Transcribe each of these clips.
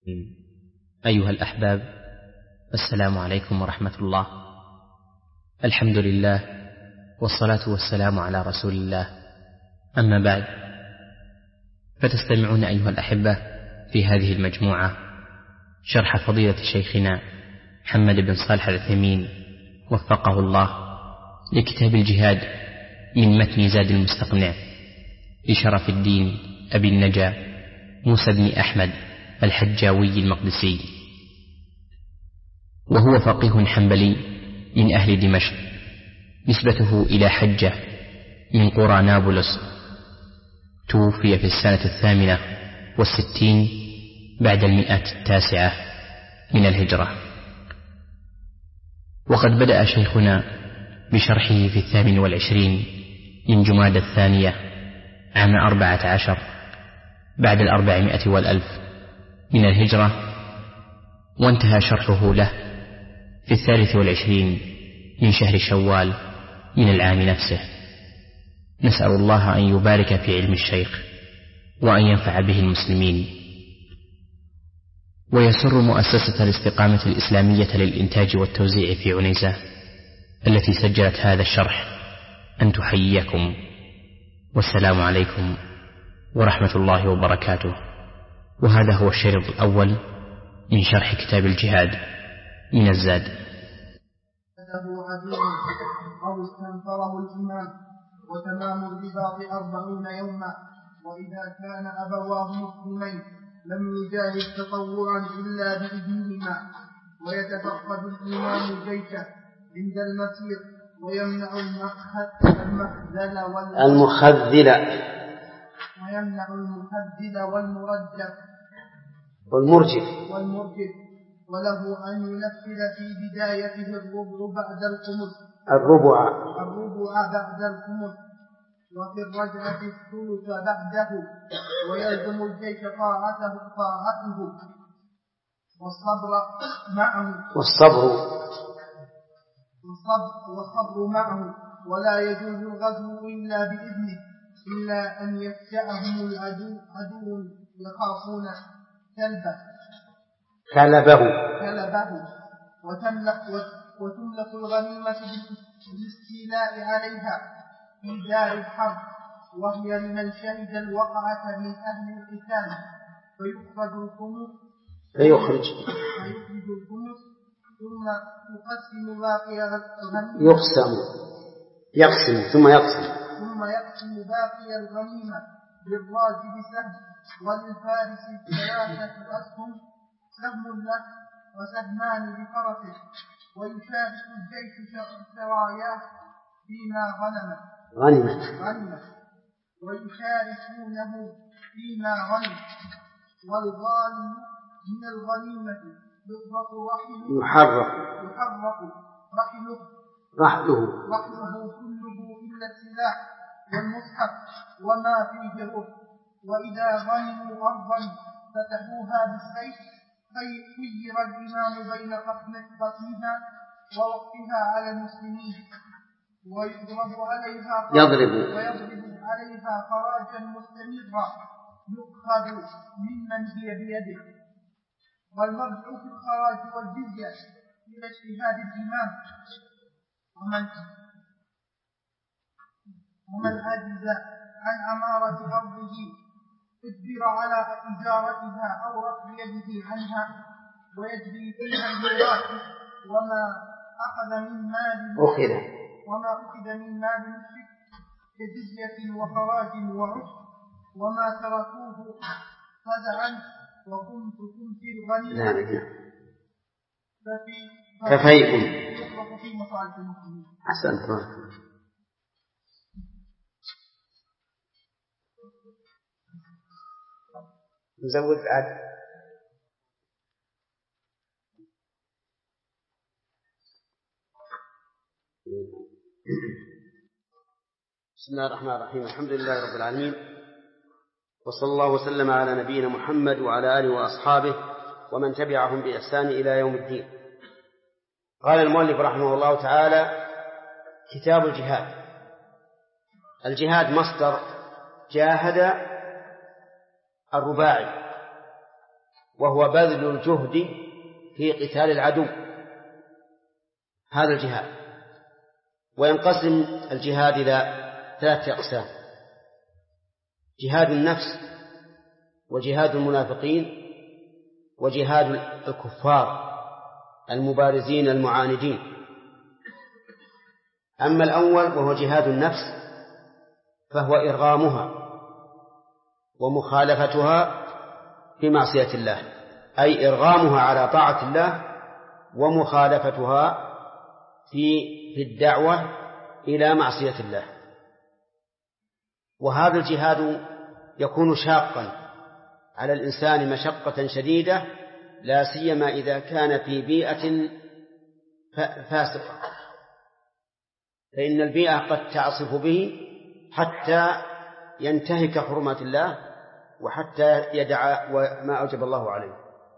أيها الأحباب، السلام عليكم ورحمة الله. الحمد لله والصلاة والسلام على رسول الله، أما بعد، فتستمعون أيها الأحبة في هذه المجموعة شرح فضيلة شيخنا محمد بن صالح العثيمين وفقه الله لكتاب الجهاد من متن زاد المستقنع لشرف الدين أبي النجا موسى بن أحمد الحجاوي المقدسي، وهو فقيه حنبلي من أهل دمشق، نسبته إلى حجة من قرى نابلس، توفي في السنة 68 بعد 109 من الهجرة. وقد بدأ شيخنا بشرحه في 28 من جمادى الثانية عام 14 بعد 400 والألف من الهجرة، وانتهى شرحه له في 23 من شهر شوال من العام نفسه. نسأل الله أن يبارك في علم الشيخ وأن ينفع به المسلمين. ويسر مؤسسة الاستقامة الإسلامية للإنتاج والتوزيع في عنيزة التي سجلت هذا الشرح أن تحييكم، والسلام عليكم ورحمة الله وبركاته. وهذا هو الشريط الأول من شرح كتاب الجهاد من الزاد. أو استنفره الإمام، وتمام الرباط 40 يوما. وإذا كان أبواه مسلمين لم يجاهد تطوعا إلا بإذنهما، ويتفقد الإمام الجيش عند المسير، ويمنع المخذل والمرجف، وله أن ينفذ في بدايته الربع بعد الخمس، وفي الرجعة الثلث بعده، ويلزم الجيش طاعته والصبر معه، ولا يجوز الغزو إلا بإذنه، إلا أن يفجأهم العدو يخافون كلبه، وتملك الغنيمة بالاستيلاء عليها في دار الحرب، وهي لمن شهد الوقعة من أهل القتال، فيخرج الخمس ثم يقسم باقي الغنيمة، يقسم باقي الغنيمة للراجل سهم، وللفارس 3 أسهم، سهم له وسهمان لفرسه، ويشارك الجيش سراياه فيما غنم، ويشاركونه فيما غنم. والغانم من الغنيمة يحرق رحله كله إلا السلاح والمصحف وما فيه روح. وإذا غنموا أرضا فتحوها بالسيف، خير الإمام بين قسمها ووقفها على المسلمين، ويضرب عليها خراجا مستمرا يؤخذ ممن هي بيده. والمرجع في الخراج والجزية إلى اجتهاد الإمام، ومن عجز عن أمارة أرضه اجبر على إجارتها أو رفع يده عنها، ويجري فيها الميراث. وما أخذ من مال مشرك كجزية وخراج وعشر، وما تركوه خزعا، وكنتم في الغنيمة ففيء في مصالح المسلمين. أحسنت. نزود عاد. بسم الله الرحمن الرحيم. الحمد لله رب العالمين، وصلى الله وسلم على نبينا محمد وعلى آله وأصحابه ومن تبعهم بإحسان إلى يوم الدين. قال المؤلف رحمه الله تعالى: كتاب الجهاد. الجهاد مصدر جاهد الرباعي، وهو بذل الجهد في قتال العدو، هذا الجهاد. وينقسم الجهاد إلى 3 أقسام: جهاد النفس، وجهاد المنافقين، وجهاد الكفار المبارزين المعاندين. أما الأول وهو جهاد النفس فهو إرغامها ومخالفتها في معصية الله، أي إرغامها على طاعة الله ومخالفتها في الدعوة إلى معصية الله. وهذا الجهاد يكون شاقا على الإنسان مشقة شديدة، لا سيما إذا كان في بيئة فاسقة، فإن البيئة قد تعصف به حتى ينتهك حرمات الله وحتى يدع ما أوجب الله عليه.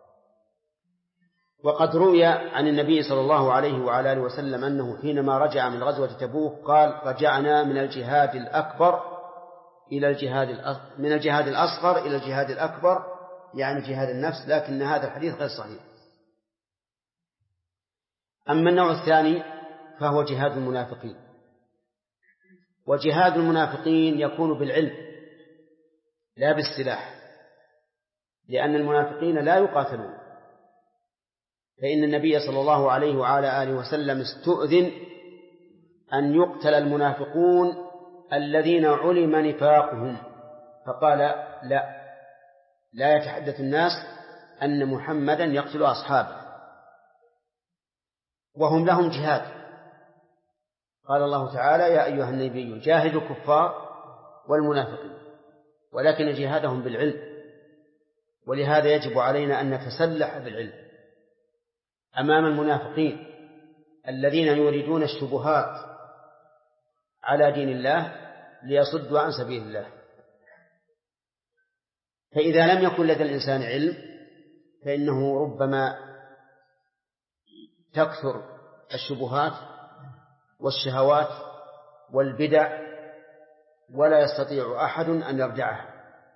وقد روي عن النبي صلى الله عليه وعلى آله وسلم أنه حينما رجع من غزوة تبوك قال: رجعنا من الجهاد الأكبر إلى من الجهاد الأصغر إلى الجهاد الأكبر، يعني جهاد النفس، لكن هذا الحديث غير صحيح. أما النوع الثاني فهو جهاد المنافقين، وجهاد المنافقين يكون بالعلم لا بالسلاح، لأن المنافقين لا يقاتلون، فإن النبي صلى الله عليه وعلى آله وسلم استؤذن أن يقتل المنافقون الذين علم نفاقهم، فقال: لا يتحدث الناس أن محمدا يقتل أصحابه، وهم لهم جهاد. قال الله تعالى: يا أيها النبي جاهد الكفار والمنافقين، ولكن جهادهم بالعلم، ولهذا يجب علينا أن نتسلح بالعلم أمام المنافقين الذين يريدون الشبهات على دين الله ليصدوا عن سبيل الله. فإذا لم يكن لدى الإنسان علم فإنه ربما تكثر الشبهات والشهوات والبدع ولا يستطيع أحد أن يرجعها.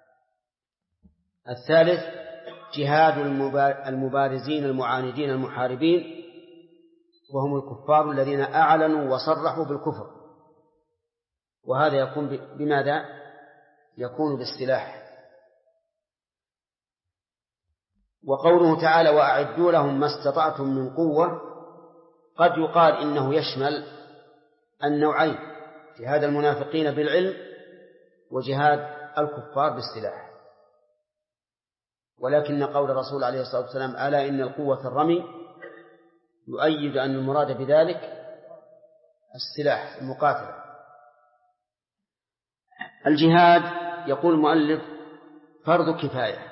الثالث جهاد المبارزين المعاندين المحاربين، وهم الكفار الذين أعلنوا وصرحوا بالكفر، وهذا يكون بماذا؟ يكون بالسلاح. وقوله تعالى: وأعدوا لهم ما استطعتم من قوة، قد يقال إنه يشمل النوعين: جهاد المنافقين بالعلم وجهاد الكفار بالسلاح. ولكن قول الرسول عليه الصلاة والسلام: ألا إن القوة الرمي، يؤيد أن المراد بذلك السلاح المقاتلة. الجهاد يقول المؤلف فرض كفاية،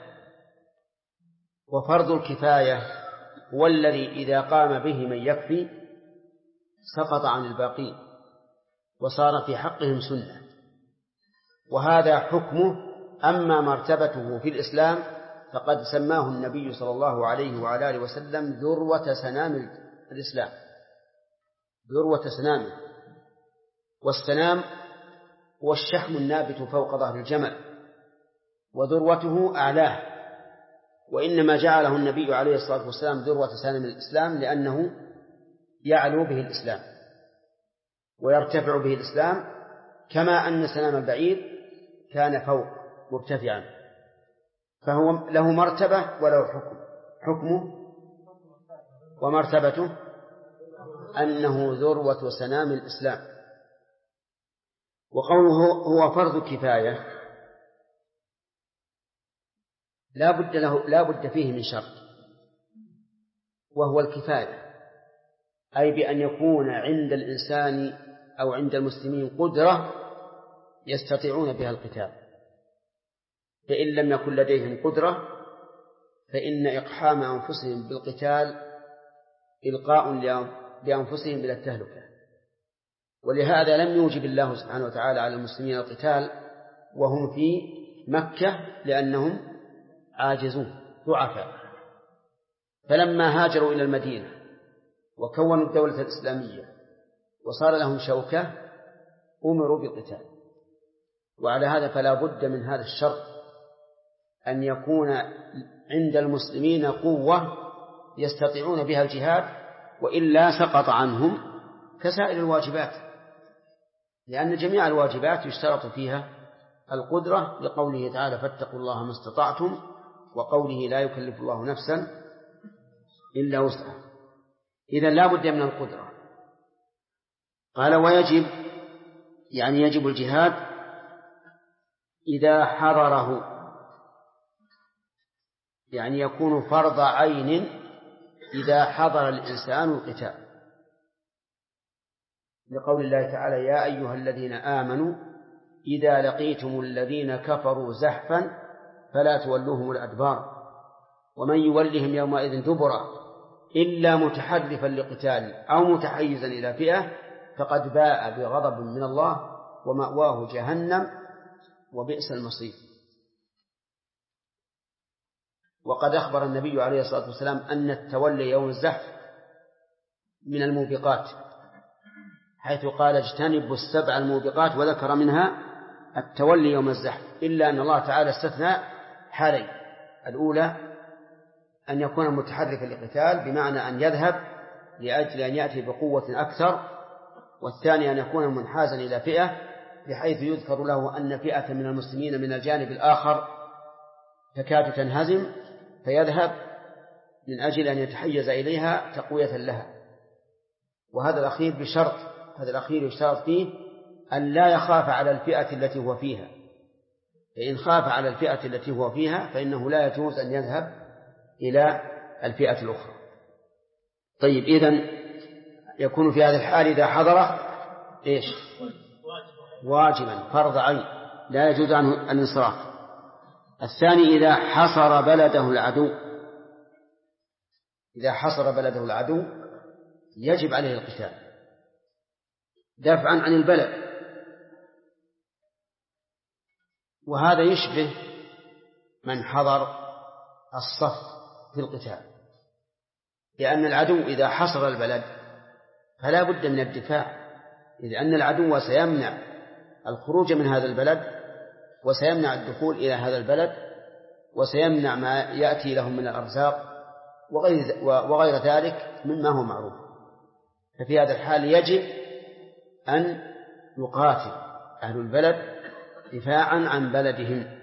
وفرض الكفاية هو الذي إذا قام به من يكفي سقط عن الباقين وصار في حقهم سنة، وهذا حكمه. أما مرتبته في الإسلام فقد سماه النبي صلى الله عليه وعلى آله وسلم ذروة سنام الإسلام، ذروة سنامه. والسنام هو الشحم النابت فوق ظهر الجمل، وذروته أعلاه، وإنما جعله النبي عليه الصلاة والسلام ذروة سنام الإسلام لأنه يعلو به الإسلام ويرتفع به الإسلام، كما أن سنام البعير كان فوق مرتفعا، فهو له مرتبة وله حكم. حكمه ومرتبته أنه ذروة سنام الإسلام. وقوله هو فرض كفاية لا بد فيه من شرط، وهو الكفاية، أي بأن يكون عند الإنسان أو عند المسلمين قدرة يستطيعون بها القتال. فإن لم يكن لديهم قدرة فإن إقحام أنفسهم بالقتال إلقاء بأنفسهم إلى التهلكة. ولهذا لم يوجب الله سبحانه وتعالى على المسلمين القتال وهم في مكة، لأنهم عاجزون ضعفاء. فلما هاجروا إلى المدينة وكونوا الدولة الإسلامية وصار لهم شوكة أمروا بالقتال. وعلى هذا فلا بد من هذا الشرط أن يكون عند المسلمين قوة يستطيعون بها الجهاد، وإلا سقط عنهم كسائر الواجبات، لأن جميع الواجبات يشترط فيها القدرة، لقوله تعالى فاتقوا الله ما استطعتم، وقوله لا يكلف الله نفسا إلا وسعها. إذن لا بد من القدرة. قال ويجب، يعني يجب الجهاد إذا حضره، يعني يكون فرض عين إذا حضر الإنسان القتال، لقول الله تعالى يا أيها الذين آمنوا إذا لقيتم الذين كفروا زحفا فلا تولوهم الأدبار ومن يولهم يومئذ دبره إلا متحرفا لقتال أو متحيزا إلى فئة فقد باء بغضب من الله ومأواه جهنم وبئس المصير. وقد أخبر النبي عليه الصلاة والسلام أن التولي يوم الزحف من الموبقات، حيث قال اجتنبوا السبع الموبقات، وذكر منها التولي يوم الزحف، إلا أن الله تعالى استثنى حالين: الأولى أن يكون متحركا للقتال بمعنى أن يذهب لأجل أن يأتي بقوة أكثر، والثاني أن يكون منحازا إلى فئة بحيث يذكر له أن فئة من المسلمين من الجانب الآخر تكاد تنهزم فيذهب من أجل أن يتحيز إليها تقوية لها. وهذا الأخير بشرط، هذا الأخير يشترط فيه أن لا يخاف على الفئة التي هو فيها، فإن خاف على الفئة التي هو فيها فإنه لا يجوز أن يذهب إلى الفئة الأخرى. طيب، إذن يكون في هذا الحال إذا حضر إيش؟ واجبا فرض عين لا يجوز عنه الانصراف. الثاني إذا حصر بلده العدو، إذا حصر بلده العدو يجب عليه القتال دفعا عن البلد، وهذا يشبه من حضر الصف في القتال، لأن العدو إذا حصر البلد فلا بد من الدفاع، إذ أن العدو سيمنع الخروج من هذا البلد وسيمنع الدخول إلى هذا البلد وسيمنع ما يأتي لهم من الأرزاق وغير ذلك مما هو معروف. ففي هذا الحال يجب أن يقاتل أهل البلد دفاعا عن بلدهم.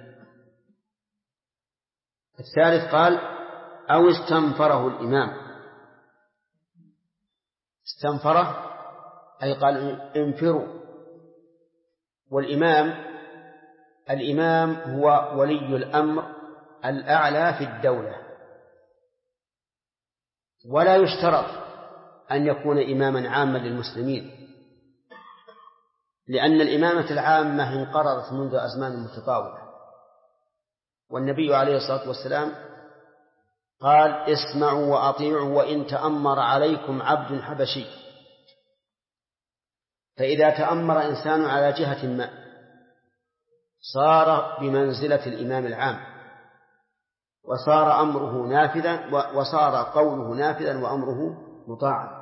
الثالث قال أو استنفره الإمام. استنفره أي قال انفروا. الإمام هو ولي الأمر الأعلى في الدولة، ولا يشترط أن يكون إماما عاما للمسلمين، لأن الإمامة العامة انقرضت منذ أزمان متطاولة. والنبي عليه الصلاة والسلام قال اسمعوا وأطيعوا وإن تأمر عليكم عبد حبشي. فإذا تأمر إنسان على جهة ما صار بمنزلة الإمام العام، وصار أمره نافذا، وصار قوله نافذا وأمره مطاعا.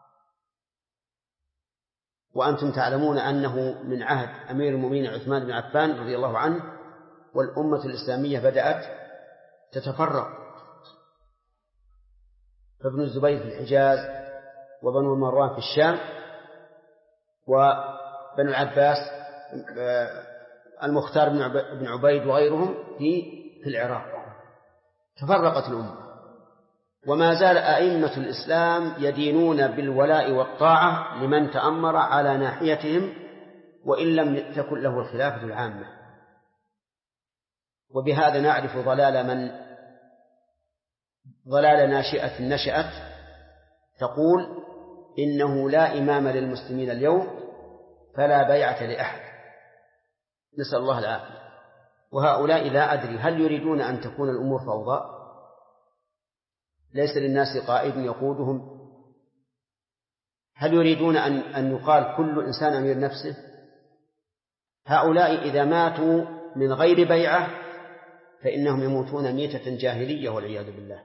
وأنتم تعلمون أنه من عهد أمير المؤمنين عثمان بن عفان رضي الله عنه والأمة الإسلامية بدأت تتفرق، فابن الزبير في الحجاز، وبنو مروان في الشام، وبنو العباس المختار بن عبيد وغيرهم في العراق. تفرقت الأمة، وما زال أئمة الإسلام يدينون بالولاء والطاعة لمن تأمر على ناحيتهم وإن لم تكن له الخلافة العامة. وبهذا نعرف ضلال ناشئة نشأت تقول إنه لا إمام للمسلمين اليوم فلا بيعة لأحد، نسأل الله العافية. وهؤلاء لا أدري هل يريدون أن تكون الأمور فوضى؟ ليس للناس قائد يقودهم؟ هل يريدون أن يقال كل إنسان أمير نفسه؟ هؤلاء إذا ماتوا من غير بيعة فإنهم يموتون ميتة جاهلية والعياذ بالله،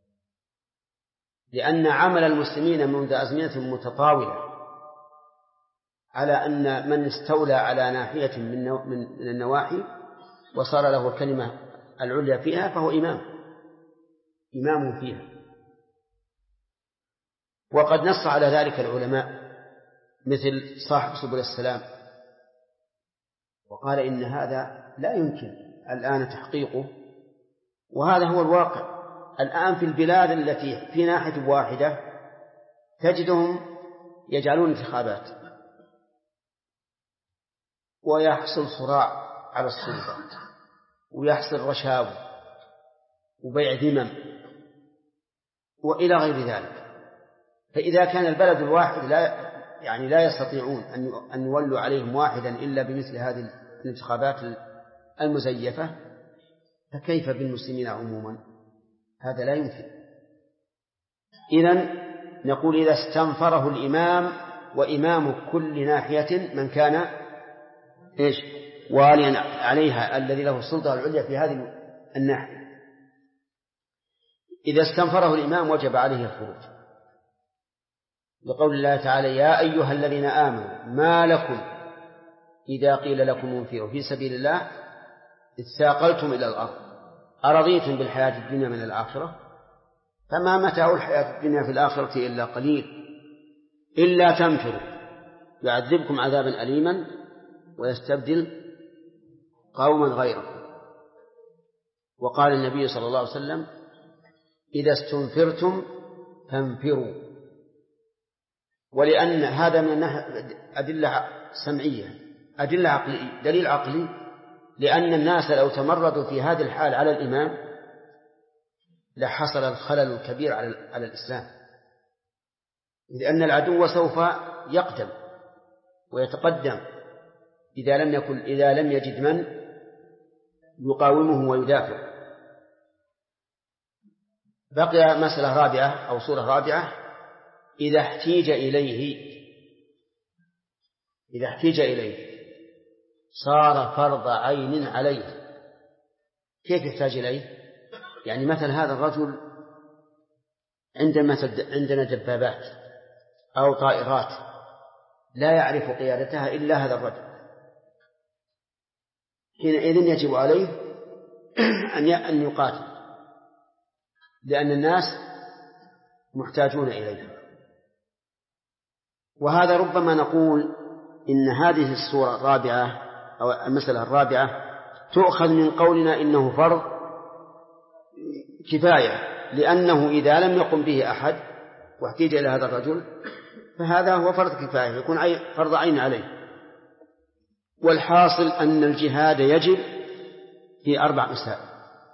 لأن عمل المسلمين منذ أزمنة متطاولة على أن من استولى على ناحية من النواحي وصار له الكلمة العليا فيها فهو إمام فيها. وقد نص على ذلك العلماء مثل صاحب سبل السلام، وقال إن هذا لا يمكن الآن تحقيقه، وهذا هو الواقع الآن في البلاد التي في ناحية واحدة تجدهم يجعلون انتخابات ويحصل صراع على السلطة ويحصل رشاوى وبيع ذمم وإلى غير ذلك. فإذا كان البلد الواحد لا يستطيعون أن يولوا عليهم واحدا إلا بمثل هذه الانتخابات المزيفة، فكيف بالمسلمين عموما؟ هذا لا يمكن. إذن نقول إذا استنفره الإمام وإمام كل ناحية من كان واليا عليها الذي له السلطة العليا في هذه الناحية، إذا استنفره الإمام وجب عليه الخروج، لقول الله تعالى: يا أيها الذين آمنوا ما لكم إذا قيل لكم انفروا في سبيل الله اثاقلتم إلى الأرض أرضيتم بالحياة الدنيا من الآخرة فما متاع الحياة الدنيا في الآخرة إلا قليل إلا تنفروا يعذبكم عذابا أليما ويستبدل قوما غيركم. وقال النبي صلى الله عليه وسلم: إذا استنفرتم فانفروا. ولأن هذا من أدلة سمعية، أدلة عقلية، دليل عقلي، لأن الناس لو تمردوا في هذه الحال على الإمام لحصل الخلل الكبير على الإسلام، لأن العدو سوف يقدم ويتقدم إذا لم يجد من يقاومه ويدافع. بقي مسألة رابعة أو صورة رابعة: إذا احتيج إليه صار فرض عين عليه. كيف يحتاج إليه؟ يعني مثل هذا الرجل عندنا دبابات أو طائرات لا يعرف قيادتها إلا هذا الرجل، حينئذ يجب عليه أن يقاتل، لأن الناس محتاجون إليه. وهذا ربما نقول إن هذه الصورة الرابعة أو المسألة الرابعة تؤخذ من قولنا إنه فرض كفاية، لأنه إذا لم يقم به أحد واحتاج إلى هذا الرجل فهذا هو فرض كفاية، يكون فرض عين عليه. والحاصل أن الجهاد يجب في 4 مسائل،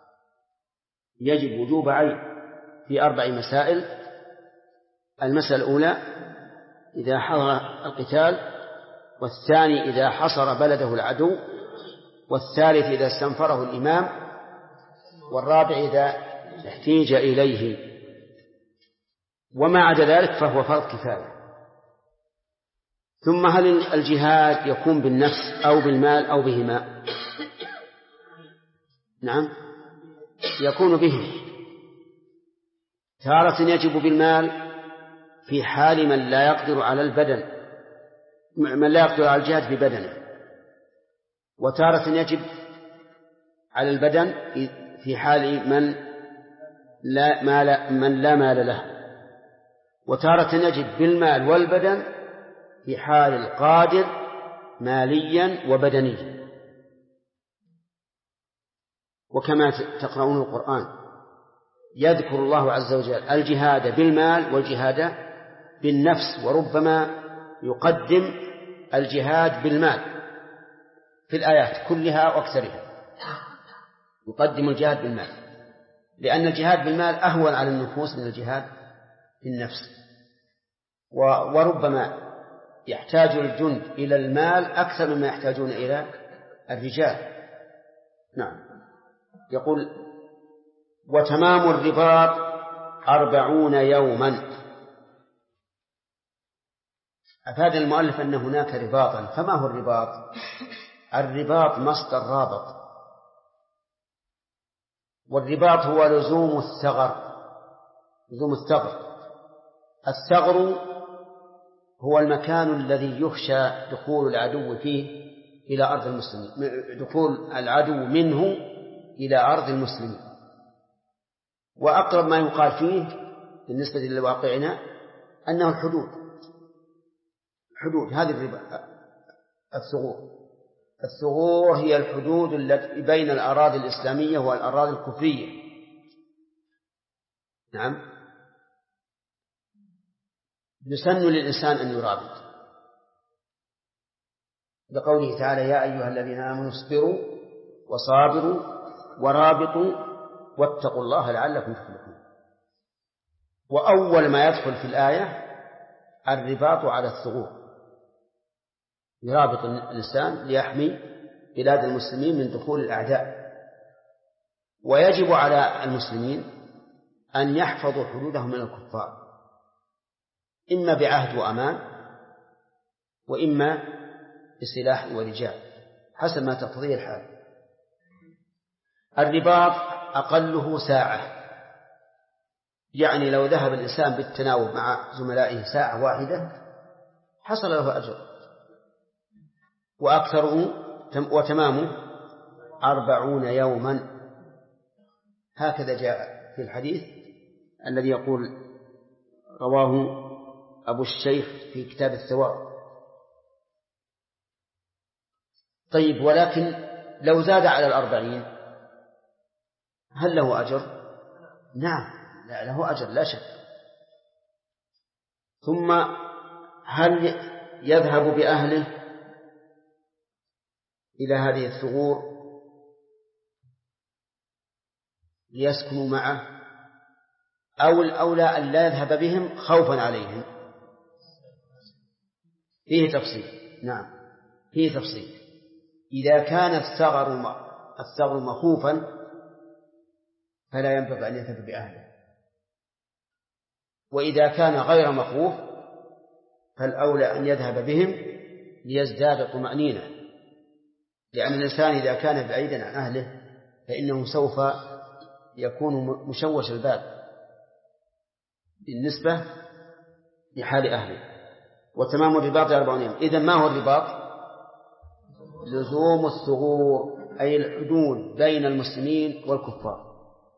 يجب وجوب عين في 4 مسائل. المسألة الأولى إذا حضر القتال، والثاني إذا حصر بلده العدو، والثالث إذا استنفره الإمام، والرابع إذا احتيج إليه. وما عدا ذلك فهو فرض كفاية. ثم هل الجهاد يكون بالنفس أو بالمال أو بهما؟ نعم، يكون به. تارة يجب بالمال في حال من لا يقدر على الجهاد ببدنه، وتارة يجب على البدن في حال من لا مال له، وتارة يجب بالمال والبدن في حال القادر ماليا وبدنيا. وكما تقرؤون القرآن يذكر الله عز وجل الجهاد بالمال والجهاد بالنفس، وربما يقدم الجهاد بالمال في الآيات كلها وأكثرها، يقدم الجهاد بالمال، لأن الجهاد بالمال أهون على النفوس من الجهاد بالنفس. وربما يحتاج الجند إلى المال أكثر مما يحتاجون إلى الرجال. نعم. يقول: وتمام الرباط 40 يوما. أفاد المؤلف أن هناك رباطا. فما هو الرباط؟ الرباط مصدر رابط، والرباط هو لزوم الثغر. الثغر هو المكان الذي يخشى دخول العدو فيه إلى أرض المسلمين، دخول العدو منه إلى أرض المسلمين. وأقرب ما يقال فيه بالنسبة لواقعنا أنه الحدود هذه الثغور هي الحدود التي بين الأراضي الإسلامية والأراضي الكفرية. نعم. يسن للإنسان أن يرابط بقوله تعالى يا أيها الذين آمنوا اصبروا وصابروا ورابطوا واتقوا الله لعلكم تفلحون. وأول ما يدخل في الآية الرباط على الثغور، يرابط الإنسان ليحمي بلاد المسلمين من دخول الأعداء. ويجب على المسلمين أن يحفظوا حدودهم من الكفار، إما بعهد وأمان وإما بسلاح ورجال حسب ما تقتضيه الحال. الرباط أقله ساعة، يعني لو ذهب الإنسان بالتناوب مع زملائه ساعة واحدة حصل له أجر، وأكثره وتمامه 40 يوما. هكذا جاء في الحديث الذي يقول رواه أبو الشيخ في كتاب الثواب. طيب، ولكن لو زاد على 40 هل له أجر؟ نعم، له أجر لا شك. ثم هل يذهب بأهله إلى هذه الثغور ليسكنوا معه، أو الأولى أن لا يذهب بهم خوفا عليهم؟ فيه تفصيل. نعم، فيه تفصيل. إذا كان الثغر مخوفا فلا ينبغي أن يذهب بأهله، وإذا كان غير مخوف فالأولى أن يذهب بهم ليزداد طمأنينة، لأن الإنسان إذا كان بعيدا عن أهله فإنه سوف يكون مشوش البال بالنسبة لحال أهله. وتمام الرباط 40 يوم. إذن ما هو الرباط؟ لزوم الثغور، أي الحدود بين المسلمين والكفار.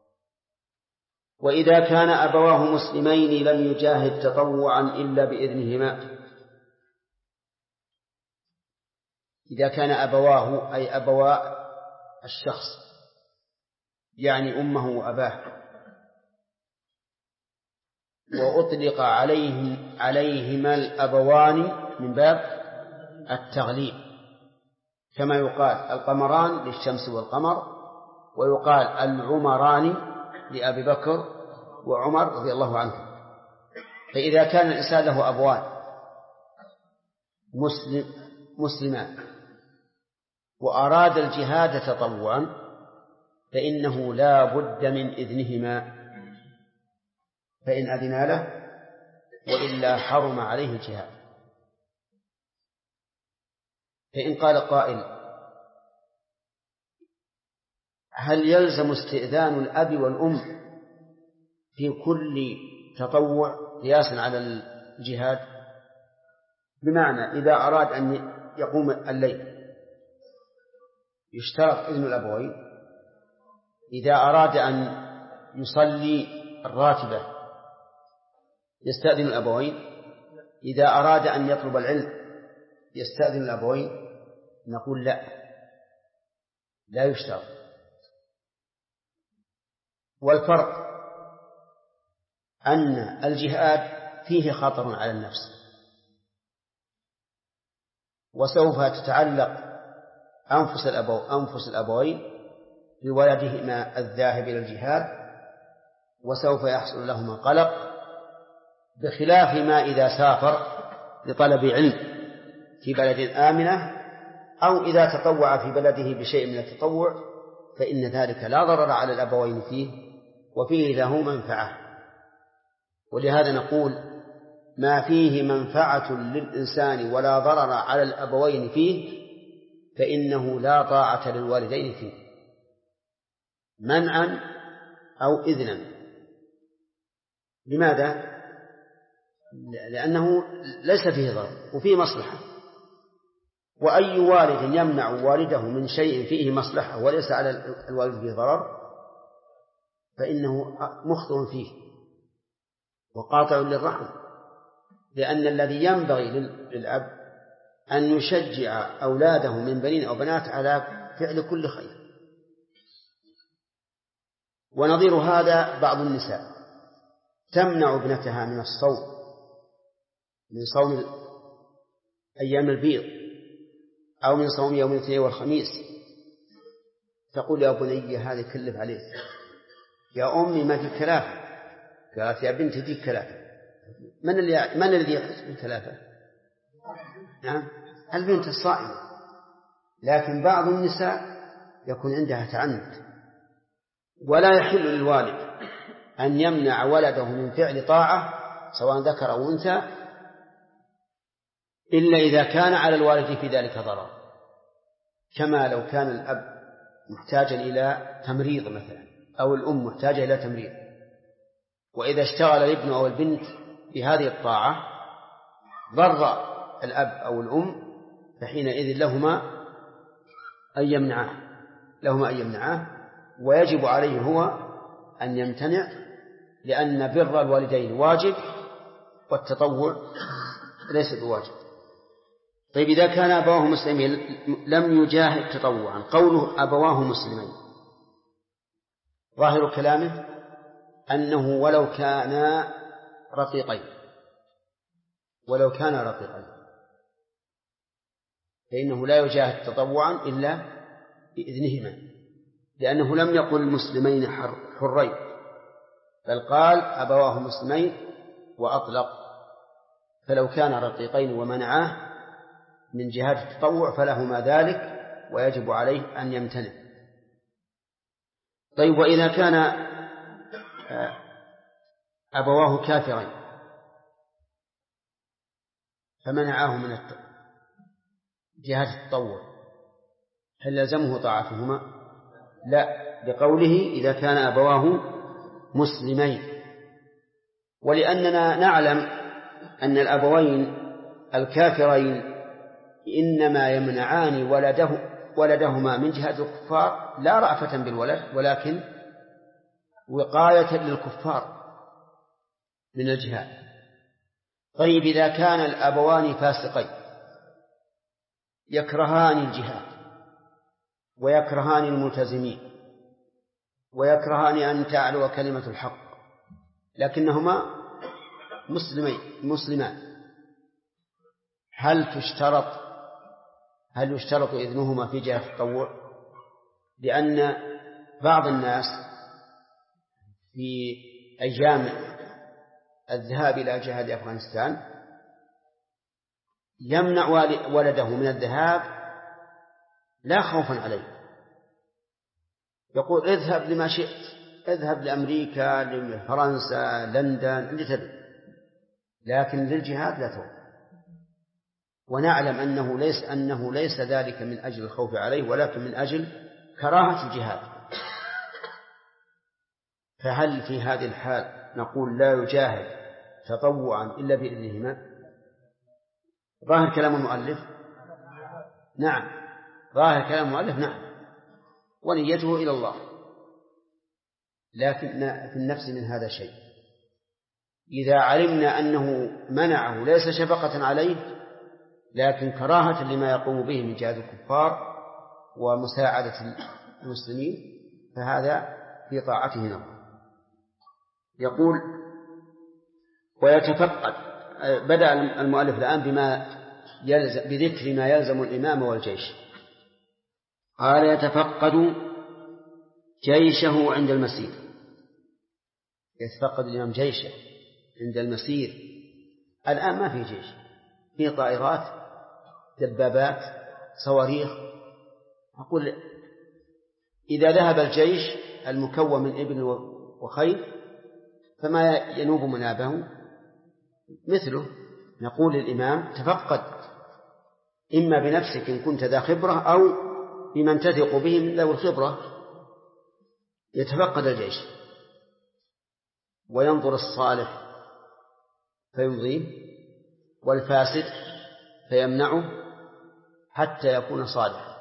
وإذا كان أبواه مسلمين لم يجاهد تطوعا إلا بإذنهما. إذا كان أبواه أي أبوا الشخص، يعني أمه وأباه، وأطلق عليهما الأبوان من باب التغليب، كما يقال القمران للشمس والقمر، ويقال العمران لأبي بكر وعمر رضي الله عنه. فإذا كان الإنسان له أبوان مسلمان وأراد الجهاد تطوعا فإنه لا بد من إذنهما، فإن أذن له وإلا حرم عليه الجهاد. فإن قال قائل هل يلزم استئذان الأب والأم في كل تطوع قياسا على الجهاد؟ بمعنى إذا أراد أن يقوم الليل يشترط إذن الأبوين، إذا أراد أن يصلي الراتبة يستأذن الأبوين، إذا أراد أن يطلب العلم يستأذن الأبوين. نقول لا يشترط. والفرق أن الجهاد فيه خطر على النفس، وسوف تتعلق أنفس الأبوين بولدهما الذاهب إلى الجهاد، وسوف يحصل لهما قلق، بخلاف ما إذا سافر لطلب علم في بلد آمنة أو إذا تطوع في بلده بشيء من التطوع، فإن ذلك لا ضرر على الأبوين فيه وفيه له منفعة. ولهذا نقول ما فيه منفعة للإنسان ولا ضرر على الأبوين فيه فإنه لا طاعة للوالدين فيه منعا أو إذنا. لماذا؟ لأنه ليس فيه ضرر وفيه مصلحة، وأي والد يمنع والده من شيء فيه مصلحة وليس على الوالد فيه ضرر فإنه مخطئ فيه وقاطع للرحم، لأن الذي ينبغي للأب أن يشجع أولاده من بنين أو بنات على فعل كل خير. ونظير هذا بعض النساء تمنع ابنتها من الصوم، من صوم أيام البيض أو من صوم يوم الاثنين والخميس، تقول يا بني هذه كلف عليك، يا أمي ما في كلافة، قالت يا بنتي دي كلافة. من الذي يحس بالكلافة؟ نعم البنت الصائمة. لكن بعض النساء يكون عندها تعنت، ولا يحل للوالد أن يمنع ولده من فعل طاعة سواء ذكر أو أنثى إلا إذا كان على الوالد في ذلك ضرر، كما لو كان الأب محتاجا إلى تمريض مثلا أو الأم محتاجة إلى تمريض، وإذا اشتغل الابن أو البنت بهذه الطاعة ضر الأب أو الأم فحينئذ لهما أن يمنعاه، ويجب عليه هو أن يمتنع، لأن بر الوالدين واجب والتطوع ليس بواجب. طيب إذا كان أبواه مسلمين لم يجاهد تطوعا، قوله أبواه مسلمين ظاهر كلامه أنه ولو كان رقيقين فإنه لا يجاهد تطوعا إلا بإذنهما، لأنه لم يقل مسلمين حرين، بل قال أبواه مسلمين وأطلق. فلو كان رقيقين ومنعاه من جهاد التطوع فلهما ذلك ويجب عليه أن يمتنع. طيب وإذا كان أبواه كافرين فمنعاه من جهاد التطوع هل لزمه طاعتهما؟ لا، لقوله إذا كان أبواه مسلمين، ولأننا نعلم أن الأبوين الكافرين إنما يمنعان ولدهما من جهاد الكفار لا رأفة بالولد ولكن وقاية للكفار من الجهاد. طيب إذا كان الأبوان فاسقين يكرهان الجهاد ويكرهان الملتزمين ويكرهان أن تعلو كلمة الحق، لكنهما مسلمان، هل يشترط إذنهما في جهة التطوع؟ لأن بعض الناس في أيام الذهاب إلى جهاد أفغانستان يمنع ولده من الذهاب لا خوفا عليه، يقول اذهب لما شئت، اذهب لأمريكا لفرنسا لندن لتبع، لكن للجهاد لا توقف. ونعلم أنه ليس ذلك من أجل الخوف عليه ولكن من أجل كراهة الجهاد. فهل في هذه الحال نقول لا يجاهد تطوعا إلا بإذنهما؟ ظاهر كلام المؤلف نعم، ظاهر كلام المؤلف نعم، ونيته إلى الله، لكن في النفس من هذا شيء. إذا علمنا أنه منعه ليس شفقة عليه لكن كراهة لما يقوم به من جهاد الكفار ومساعدة المسلمين فهذا في طاعته نظر. يقول ويتفقد، بدأ المؤلف الآن بذكر ما يلزم الإمام والجيش. قال يتفقد جيشه عند المسير، يتفقد الإمام جيشه عند المسير. الآن ما في جيش، في طائرات دبابات صواريخ. أقول إذا ذهب الجيش المكون من إبل وخيل فما ينوب منابه مثله. نقول للإمام تفقد إما بنفسك إن كنت ذا خبرة أو بمن تثق به من ذوي الخبرة. يتفقد الجيش وينظر الصالح فيمضيه والفاسد فيمنعه حتى يكون صالحا.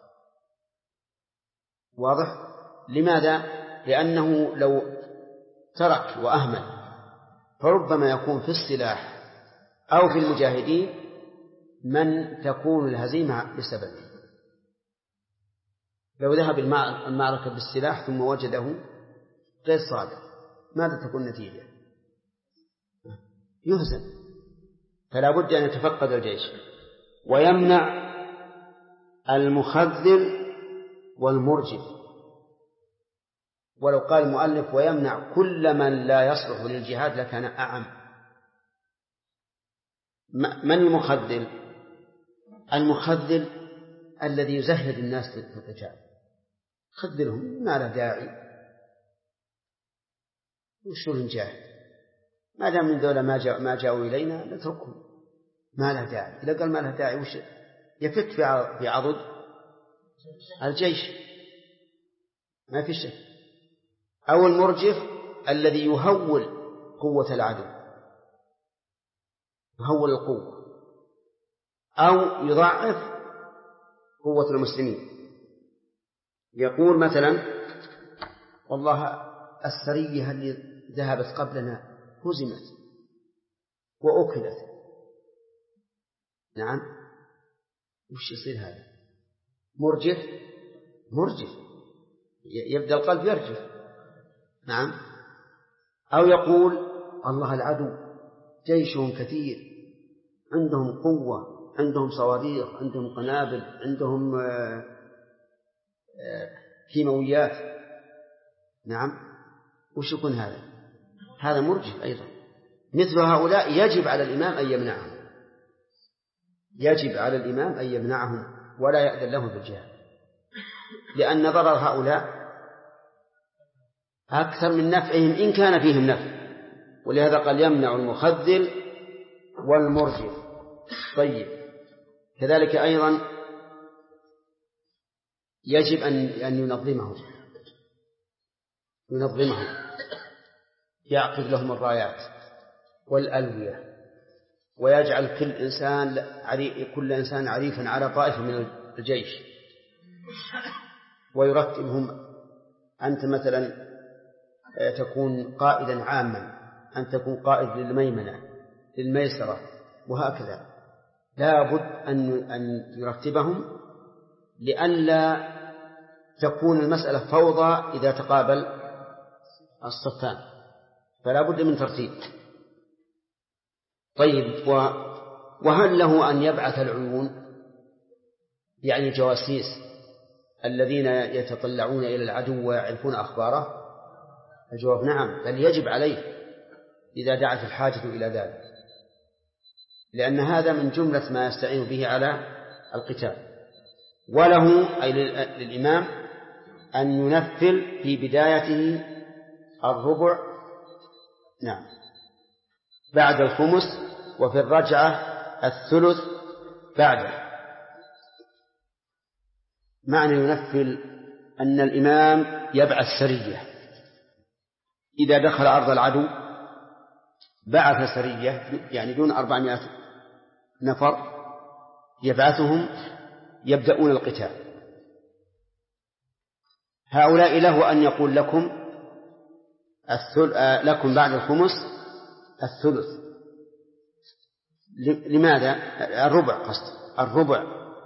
واضح؟ لماذا؟ لأنه لو ترك وأهمل فربما يكون في السلاح أو في المجاهدين من تكون الهزيمة بسببه. لو ذهب المعركة بالسلاح ثم وجده غير صالح ماذا تكون النتيجة؟ يهزم. فلا بد أن يتفقد الجيش ويمنع المخذل والمرجف. ولو قال المؤلف ويمنع كل من لا يصلح للجهاد لكان أعم. من المخذل؟ المخذل الذي يزهد الناس في القتال، خذلهم ما له داعي، وشو نجاهد ما دام من ذولا ما جاءوا إلينا نتركهم، ما له داعي. إذا قال ما له داعي وش يفت في عضد الجيش، ما في شيء. أو المرجف الذي يهول قوة العدو، يهول القوة أو يضعف قوة المسلمين. يقول مثلا والله السرية اللي ذهبت قبلنا هزمت وأكلت. نعم، وش يصير هذا؟ مرجف يبدأ القلب يرجف. نعم. أو يقول الله العدو جيشهم كثير، عندهم قوة، عندهم صواريخ، عندهم قنابل، عندهم كيماويات. نعم، وش يكون هذا؟ هذا مرجف أيضا. مثل هؤلاء يجب على الإمام أن يمنعهم، يجب على الإمام أن يمنعهم ولا يأذن لهم بالجهاد، لأن ضرر هؤلاء أكثر من نفعهم إن كان فيهم نفع. ولهذا قال يمنع المخذل والمرجف. طيب، كذلك أيضا يجب أن ينظمهم، يعقد لهم الرايات والألوية، ويجعل كل إنسان عريفا على طائفة من الجيش، ويرتبهم. أنت مثلا تكون قائدا عاما، أن تكون قائد للميمنة للميسرة، وهكذا. لا بد أن يرتبهم لئلا تكون المسألة فوضى إذا تقابل الصفان، فلا بد من ترتيب. طيب، وهل له أن يبعث العيون يعني جواسيس الذين يتطلعون إلى العدو ويعرفون أخباره؟ الجواب نعم، بل يجب عليه إذا دعت الحاجة إلى ذلك، لأن هذا من جملة ما يستعين به على القتال. وله أي للإمام أن ينفل في بدايته الربع، نعم، بعد الخمس، وفي الرجعة الثلث بعده. معنى ينفل أن الإمام يبعث سرية إذا دخل أرض العدو، بعث سرية يعني دون 400 نفر يبعثهم يبدأون القتال. هؤلاء له أن يقول لكم بعد الخمس الثلث. لماذا؟ الربع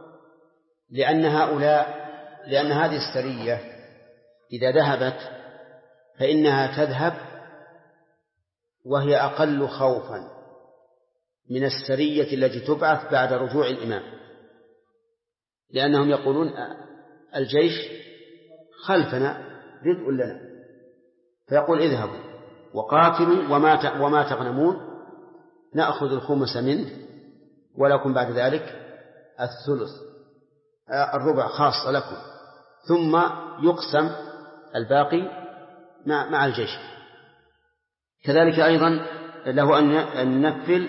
لأن هذه السرية إذا ذهبت فإنها تذهب وهي أقل خوفا من السرية التي تبعث بعد رجوع الإمام، لأنهم يقولون الجيش خلفنا ردء لنا، فيقول اذهبوا وقاتلوا وما تغنمون نأخذ الخمس منه ولكم بعد ذلك الثلث، الربع خاص لكم، ثم يقسم الباقي مع الجيش. كذلك أيضا له أن ينفل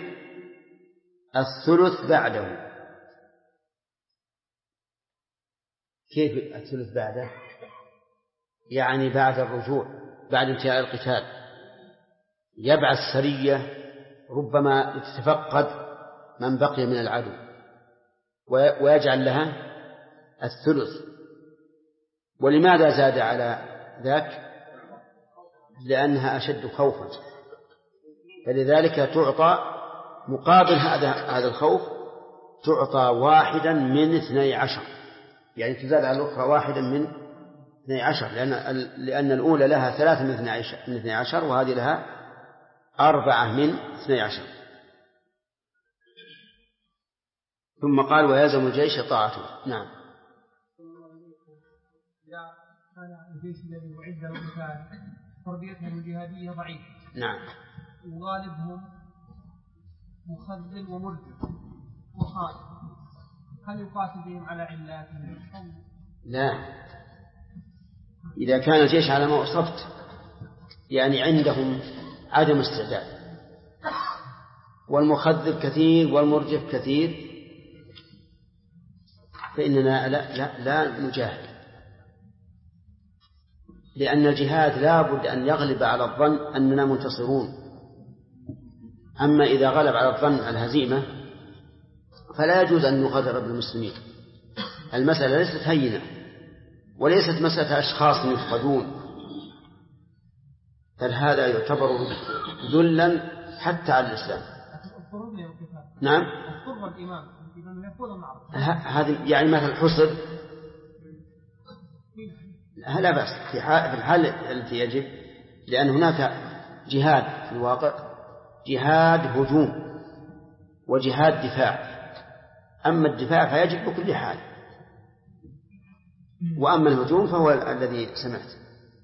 الثلث بعده. كيف الثلث بعده؟ يعني بعد الرجوع، بعد انتهاء القتال يبعث سرية ربما تتفقد من بقي من العدو، ويجعل لها الثلث. ولماذا زاد على ذاك؟ لأنها أشد خوفا، فلذلك تعطى مقابل هذا الخوف، تعطى واحدا من 12، يعني تزاد على الأخرى واحدا من 12، لأن الأولى لها 3 من 12 وهذه لها 4 من 12. ثم قال ويلزم الجيش طاعته. نعم. كان الجيش الذي أعد له تربيتهم الجهادية ضعيفة. نعم. وغالبهم مخذل ومرجف وخائف، هل يقاتل بهم على علاتهم؟ لا، إذا كان الجيش على ما وصفت يعني عندهم عدم استعداد، والمخذل كثير والمرجف كثير، فإننا لا نجاهد، لأن الجهاد لا بد أن يغلب على الظن أننا منتصرون. أما إذا غلب على الظن الهزيمة فلا يجوز أن نغادر بالمسلمين. المسألة ليست هينة، وليست مسألة أشخاص يفقدون، بل هذا يعتبر ذلا حتى على الإسلام. نعم. هذه يعني مثل حصر، لا بأس في الحال التي يجب، لأن هناك جهاد في الواقع، جهاد هجوم وجهاد دفاع. أما الدفاع فيجب بكل حال، وأما الهجوم فهو الذي سمعت.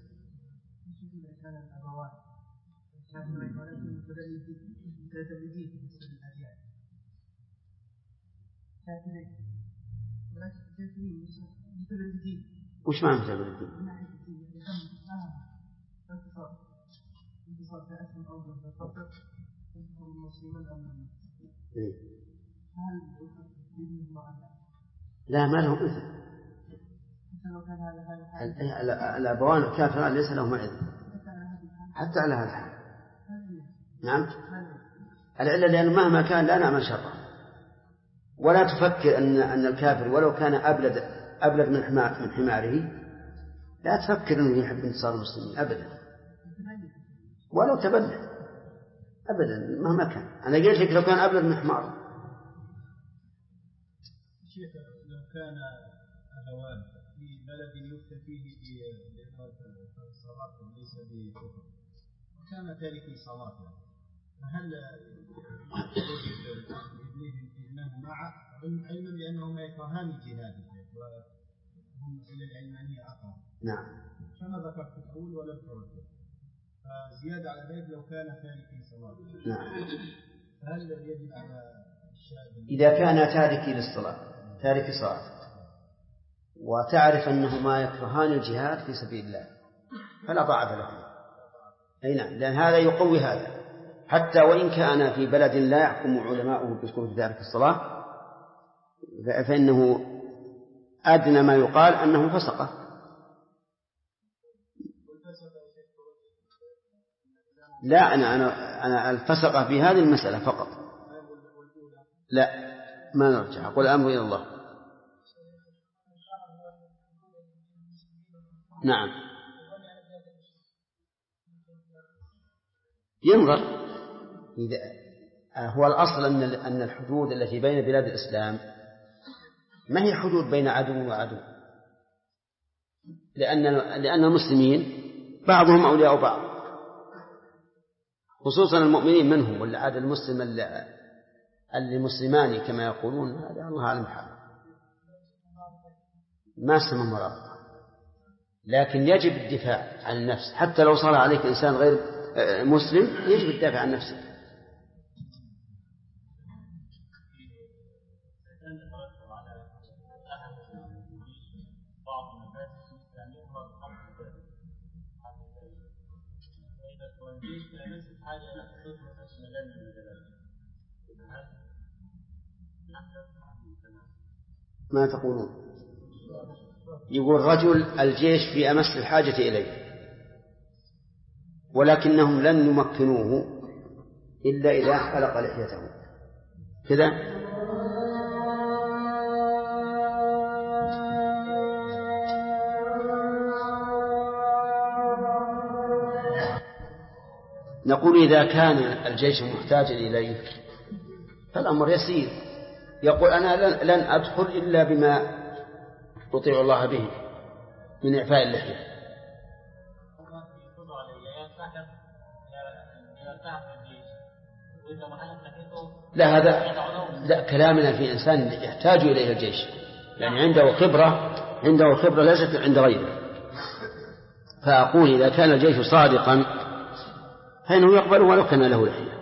وش معنى متبلدين؟ لا، ما لهم إذن. الأبوان الكافران ليس لهم إذن حتى على هذا الحال. نعم. العلة لأنه مهما كان لا نعمل شرا، ولا تفكر أن الكافر ولو كان أبلد من حماره، لا تفكر أنه يحب انتصار المسلمين أبدا، ولو تبلد أبدا مهما كان. أنا قلت لك لو كان أبلد من حماره. شيخ، لو كان أهوان في بلد يفتى فيه بالصلاة ليس بكفر وكان تارك الصلاة، فهل ابنه مع علما بأنهما يكرهان الجهاد وهم إلى العلم أن هي أقرب؟ نعم. كما ذكرت في الأول ولم تردد، فزيادة على ذلك لو كان تارك الصلاة. نعم. هل يجب على الشاب إذا كان تاركي للصلاة، تارك صلاة، وتعرف أنهما يكرهان الجهاد في سبيل الله، فلا ضعف لهم. أي نعم، لأن هذا يقوي هذا، حتى وإن كان في بلد لا يحكم علماؤه بكفر تارك الصلاة، فإنه أدنى ما يقال أنه فسقة. لا، أنا الفسقة في هذه المسألة فقط، لا ما نرجع، أقول الأمر إلى الله. نعم. ينظر، إذا هو الأصل أن الحدود التي بين بلاد الإسلام ما هي حدود بين عدو وعدو، لأن المسلمين بعضهم أولياء بعض، خصوصا المؤمنين منهم، ولا عاد المسلم اللي مسلمان كما يقولون، هذا الله أعلم حاله، ما اسمه مرابطة. لكن يجب الدفاع عن النفس، حتى لو صار عليك إنسان غير مسلم يجب الدفاع عن نفسك. ما تقولون؟ يقول رجل الجيش في أمس الحاجة إليه، ولكنهم لن يمكنوه إلا إذا حلق لحيته كذا. نقول إذا كان الجيش محتاجا إليه فالأمر يسير، يقول أنا لن أدخل إلا بما أطيع الله به من إعفاء اللحية. لا هذا لا، كلامنا في إنسان يحتاج إليه الجيش، يعني عنده خبرة ليست عند غيره. فأقول إذا كان الجيش صادقا فإنه يقبل ولو كان له لحية.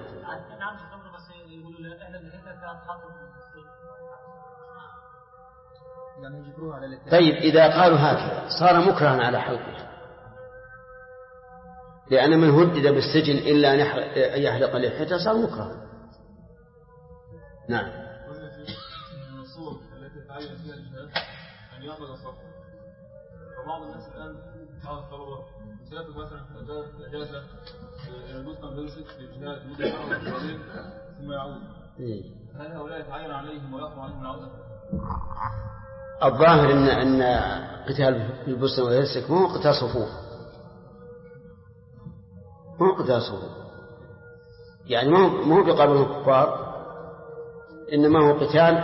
طيب إذا قالوا هكذا صار مكرها على حلقه، لأن من هدد بالسجن إلا أن يحلق لحيته صار مكرها. نعم. النصوص التي تعين فيها الجهاد أن يعمل الصف، فبعض الناس الآن بعض الطلبة مسافر مثلا في أجازة المسلم بيمسك في الجهاد مدة سنة وبعدين ثم يعود، هل هؤلاء يتعين عليهم ويحرم عليهم العودة؟ الظاهر أن قتال في البوسنة والهرسك مو قتال صفوف، مو قتال صفوف، يعني مو بقبل الكفار، إنما هو قتال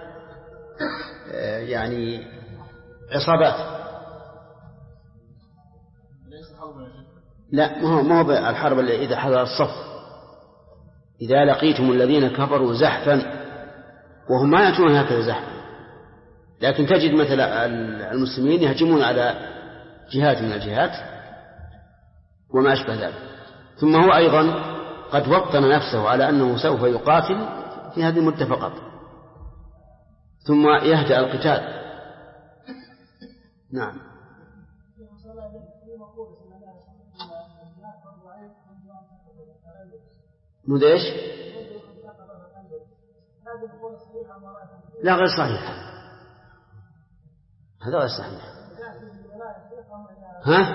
يعني عصابات. لا ما هو الحرب اللي إذا حضر الصف، إذا لقيتم الذين كفروا زحفا، وهم ما يأتون هكذا زحفا، لكن تجد مثلا المسلمين يهجمون على جهات من الجهات وما أشبه ذلك، ثم هو أيضا قد وطن نفسه على أنه سوف يقاتل في هذه المدة فقط، ثم يهدأ القتال. نعم. مدهش؟ لا غير صحيح، هذا غير صحيح. ها؟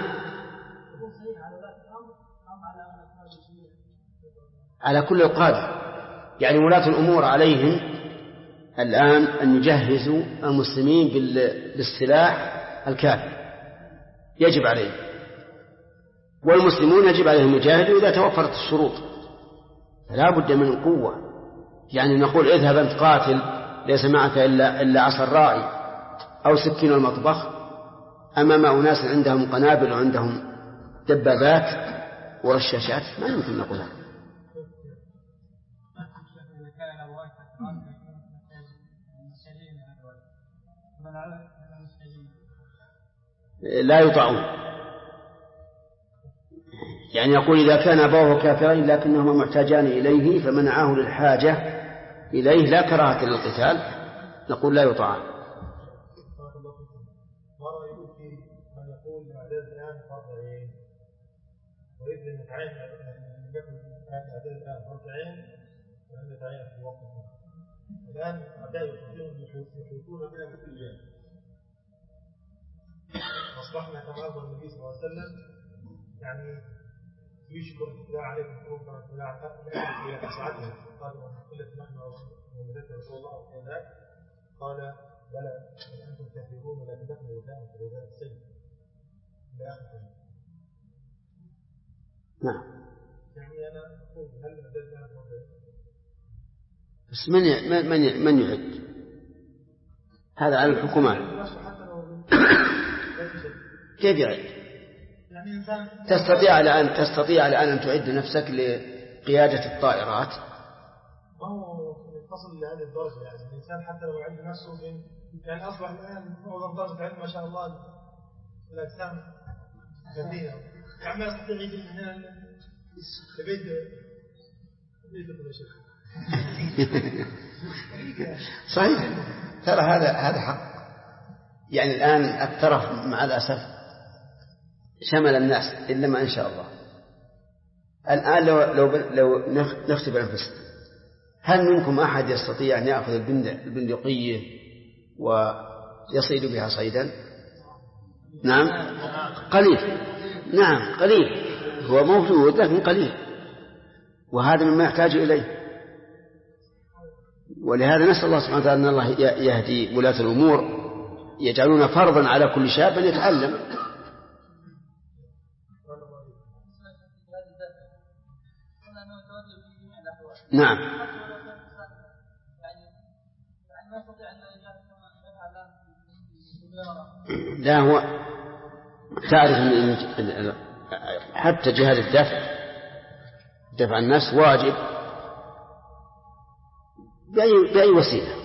على كل القادة، يعني ولاة الأمور عليهم الآن أن يجهزوا المسلمين بالسلاح الكافي، يجب عليهم، والمسلمون يجب عليهم يجاهدوا إذا توفرت الشروط، فلا بد من القوة. يعني نقول اذهب أنت قاتل ليس معك إلا عصا الراعي أو سكين المطبخ أمام أناس عندهم قنابل وعندهم دبابات ورشاشات، ما يمكن نقولها. لا يطاعون، يعني يقول إذا كان أبوه كافرين لكنهما محتاجان إليه فمنعاه للحاجة إليه لا كراهة للقتال، نقول لا يطاع. الآن أعداء يحيطون بنا في كل جانب، أصبحنا كما أخبر النبي صلى الله عليه وسلم يعني يشكر لا عليكم حروفا لا عليكم أسعدها، قال قلت نحن ومدت رسول الله أو كذلك، قال بلى أنتم كافرون ولا تدخلوا وثاء في وثاء السيف إلى آخر. نعم. يعني أنا أقول هل أعداء بس من يعد هذا على الحكومات؟ كيف يعد؟ تستطيع الآن أن تعد نفسك لقيادة الطائرات؟ ما هو تصل لهذه الدرجة، يعني الإنسان حتى لو يعد نفسه يعني أصبح الآن معظم درجة العلم ما شاء الله الأجسام كثيرة، يعني ما يستطيع يجي من هنا لبيت كل شيء. صحيح، ترى هذا حق. يعني الآن الترف مع الأسف شمل الناس إلا ما إن شاء الله. الآن لو نختبر أنفسنا، هل منكم أحد يستطيع أن يأخذ البندقية ويصيد بها صيدا؟ نعم قليل، نعم قليل، هو موجود لكن قليل، وهذا مما يحتاج إليه. ولهذا نسأل الله سبحانه وتعالى أن الله يهدي ولاة الأمور يجعلون فرضا على كل شاب أن يتعلم. نعم. لا، هو تعرف حتى جهاد دفع الناس واجب بأي وسيلة،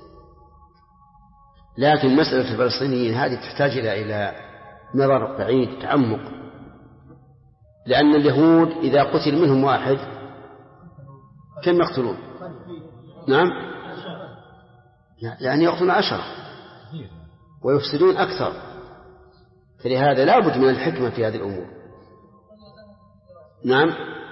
لكن مسألة الفلسطينيين هذه تحتاج إلى نظر بعيد تعمق، لأن اليهود إذا قتل منهم واحد كم يقتلون؟ نعم، يعني يقتلون 10 ويفسدون أكثر، فلهذا لا بد من الحكمة في هذه الأمور. نعم.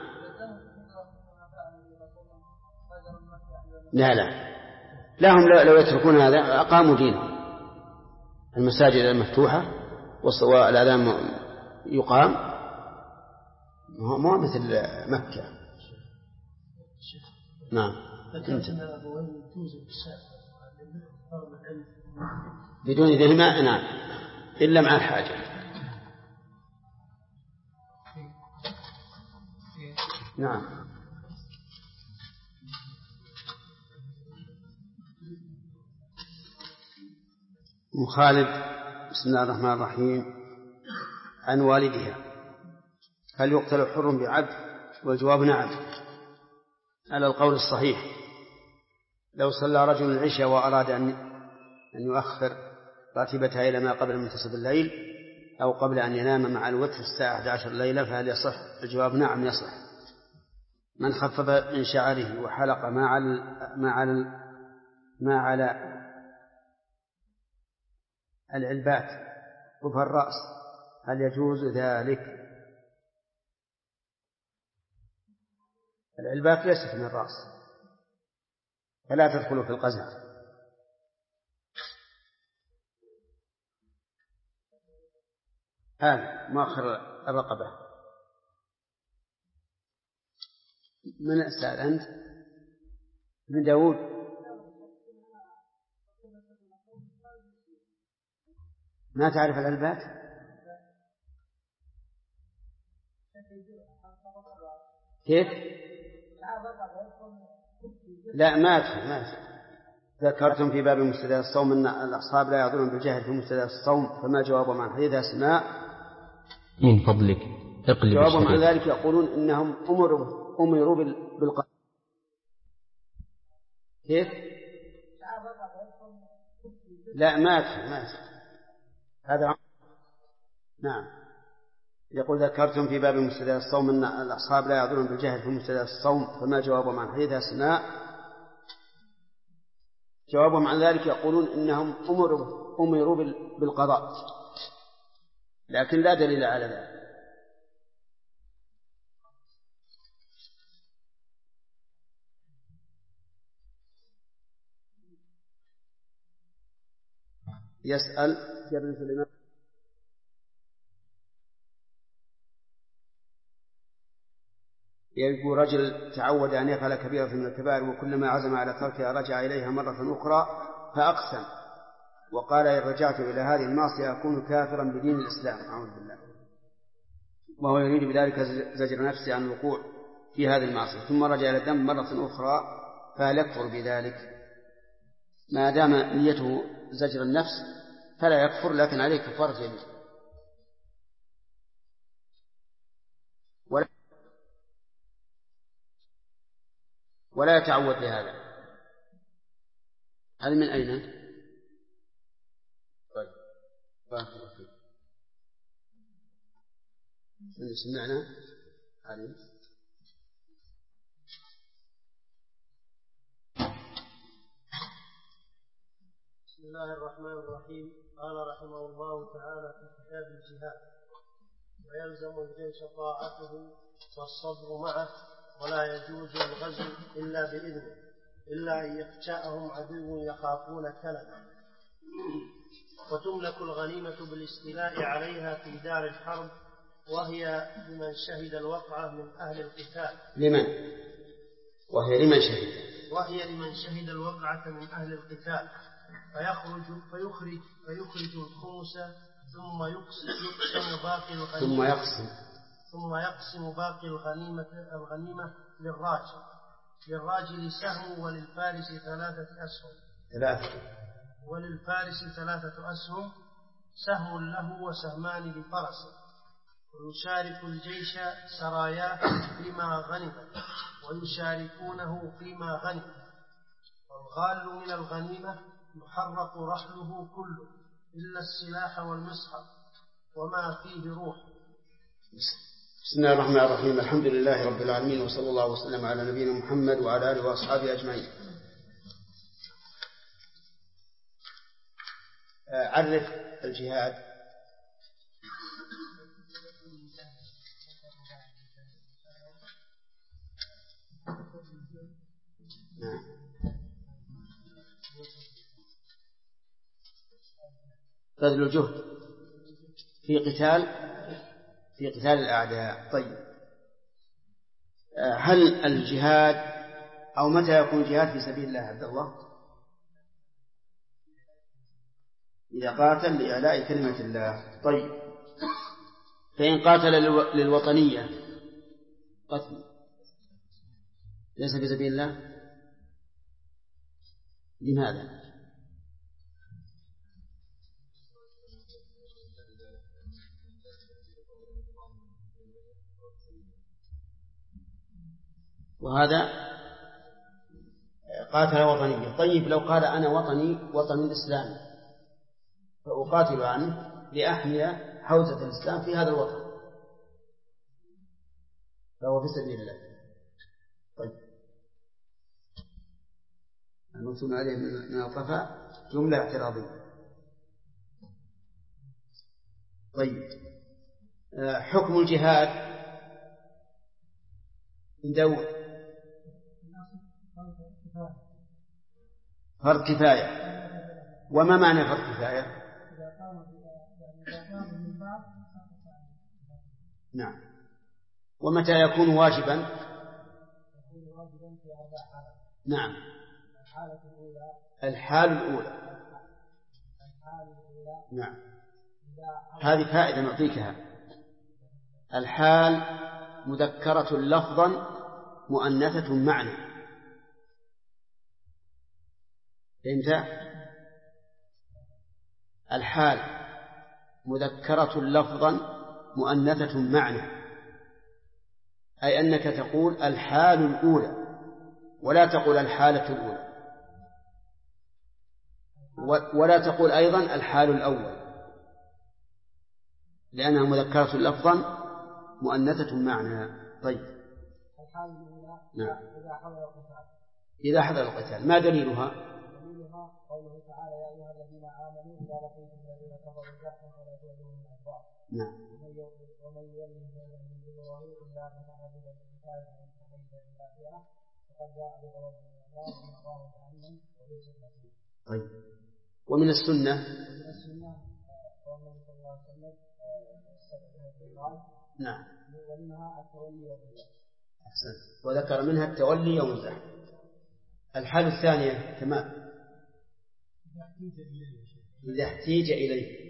لا هم لو يتركون هذا أقاموا دينهم، المساجد المفتوحة والأذان يقام، ما مثل مكة. نعم. بدون ذهما، نعم، إلا مع الحاجة. نعم. خالد بسم الله الرحمن الرحيم عن والدها: هل يقتل حر بعبد؟ والجواب نعم، على القول الصحيح. لو صلى رجل العشاء وأراد أن يؤخر راتبتها إلى ما قبل منتصف الليل أو قبل أن ينام مع الوتر الساعة 11 ليلة فهل يصح؟ الجواب نعم يصح. من خفف من شعره وحلق ما على العلبات وفي الرأس هل يجوز ذلك؟ العلبات ليست من الرأس فلا تدخل في القزع. هذا مؤخر الرقبة. من أسأل أنت؟ ابن داود. ما تعرف العلبات؟ كيف؟ لا، ما أدخل. ذكرتم في باب مستدى الصوم أن الأصحاب لا يعذرون بالجهل في مستدى الصوم، فما جوابهم عن حديث أسماء؟ من فضلك اقلب. جوابهم عن ذلك يقولون إنهم أمروا بالقتل. كيف؟ لا، ما أدخل. هذا نعم. يقول ذكرتم في باب مستدى الصوم أن الأصحاب لا يعذرون بالجهل في مستدى الصوم، فما جوابهم عن حديث أسماء؟ جوابهم عن ذلك يقولون إنهم أمروا بالقضاء، لكن لا دليل على ذلك. يسأل جابر سليمان: يقول رجل تعود أن يفعل كبيرة من الكبائر وكلما عزم على تركها رجع إليها مرة أخرى فأقسم وقال: إن رجعت إلى هذه المعصية أكون كافرا بدين الإسلام، أعوذ بالله، وهو يريد بذلك زجر نفسه عن الوقوع في هذه المعصية، ثم رجع إلى الذنب مرة أخرى فهل يكفر بذلك؟ ما دام نيته زجر النفس فلا يكفر، لكن عليه كفارة يمين. ولا يتعود لهذا. هل من أين؟ طيب، بارك الله فيك. من سمعنا علي. بسم الله الرحمن الرحيم. قال رحمه الله تعالى في كتاب الجهاد: ويلزم الجيش طاعته والصبر معه، ولا يجوز الغزو إلا بإذنه، إلا أن يخشاهم عدو يخافون كلمة. وتملك الغنيمة بالاستيلاء عليها في دار الحرب، وهي لمن شهد الوقعة من أهل القتال. وهي لمن شهد الوقعة من أهل القتال، فيخرج الخمس ثم يقسم باقي الغنيمة للراجل سهم وللفارس 3 أسهم. وللفارس 3 أسهم، سهم له وسهمان لفرسه، ويشارك الجيش سراياه فيما غنم ويشاركونه فيما غنم. والغال من الغنيمة يحرق رحله كله إلا السلاح والمصحف وما فيه روح. بسم الله الرحمن الرحيم. الحمد لله رب العالمين، وصلى الله وسلم على نبينا محمد وعلى آله وأصحابه أجمعين. عرف الجهاد. بذل الجهد في قتال الأعداء. طيب، هل الجهاد أو متى يكون الجهاد في سبيل الله عبد الله؟ إذا قاتل لإعلاء كلمة الله. طيب، فإن قاتل للوطنية قتل ليس في سبيل الله، لماذا؟ وهذا قاتل وطنية. طيب، لو قال أنا وطن الإسلام فأقاتل عنه لأحمي حوزة الإسلام في هذا الوطن، فهو في سبيل الله. طيب، المكتوب عليه من القفاء جملة اعتراضية. طيب، حكم الجهاد من داود فرض كفاية. وما معنى فرض كفاية؟ نعم. ومتى يكون واجبا؟ نعم. الحال الأولى. نعم، هذه فائدة نعطيكها. الحال مذكرة لفظا مؤنثة معنى. فهمت؟ الحال مذكرة لفظا مؤنثة معنى، أي أنك تقول الحال الأولى ولا تقول الحالة الأولى، ولا تقول أيضا الحال الأول، لأنها مذكرة لفظا مؤنثة معنى. طيب، الحال الأولى نعم. إذا حضر القتال. ما دليلها؟ قوله تعالى يا أيها الذين آمنوا إذا لقيتم الذين كفروا زحفا فلا تولوهم الأدبار. نعم. ومن يولهم من دبره إلا متعبدا بكفاية أن تحيز إلى فئة فقد جاء بغضب من الله ومأواه جهنم وليس المصير. طيب، ومن السنة قول النبي صلى الله عليه وسلم نعم، ومنها التولي والنزاع. أحسنت. وذكر منها التولي والنزاع. الحالة الثانية تمام، إذا احتيج إليه.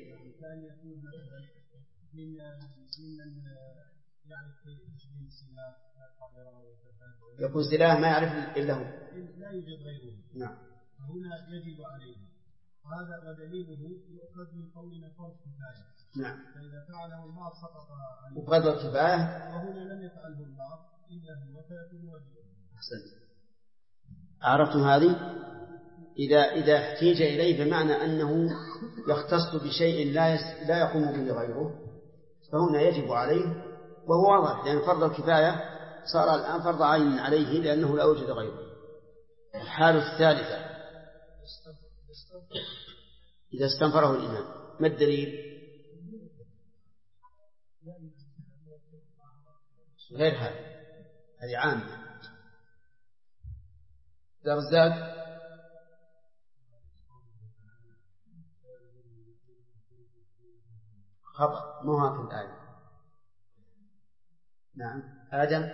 يكون سلاح ما يعرف إلا هو، لا يوجد غيره. نعم. هنا يجب عليه هذا، ودليله يؤخذ من قولنا فرض كفاية. نعم. فإذا فعله البعض سقط عليه. وفرض الكفاية وهنا لم يفعله البعض إلا هو فيكون واجبا. أحسنت. عرفتم هذه؟ إذا احتيج إليه بمعنى أنه يختص بشيء لا يقوم به غيره، فهنا يجب عليه، وهو واضح، لأن فرض الكفاية صار الآن فرض عين عليه لأنه لا يوجد غيره. الحالة الثالثة إذا استنفره الإمام. ما الدليل؟ غير هذه عامة. درزاد خطأ، مو هذه الآية. نعم. آدم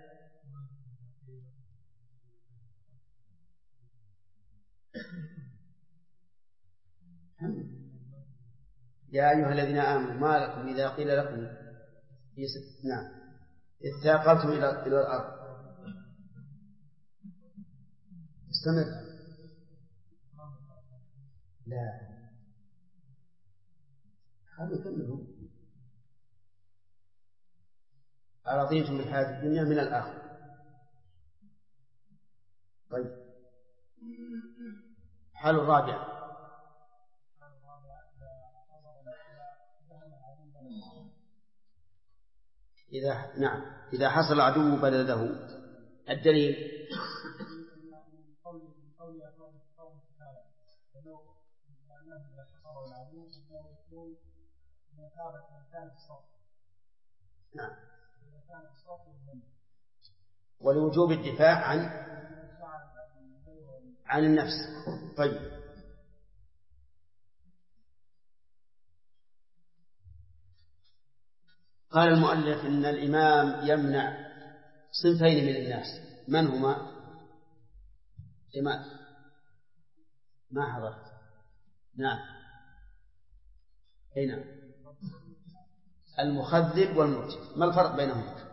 يا أيها الذين آمنوا ما لكم إذا قيل لكم نعم إذ ثاقلتم إلى الأرض استمر. لا هذا كله أرضيتم بالحياة الدنيا من الآخرة. طيب حال الرابع إذا حصل عدو بلده. الدليل نعم. ولوجوب الدفاع عن النفس. طيب قال المؤلف إن الإمام يمنع صنفين من الناس. من هما؟ جمال ما حضرت. نعم هنا المخذل والمرجف. ما الفرق بينهما؟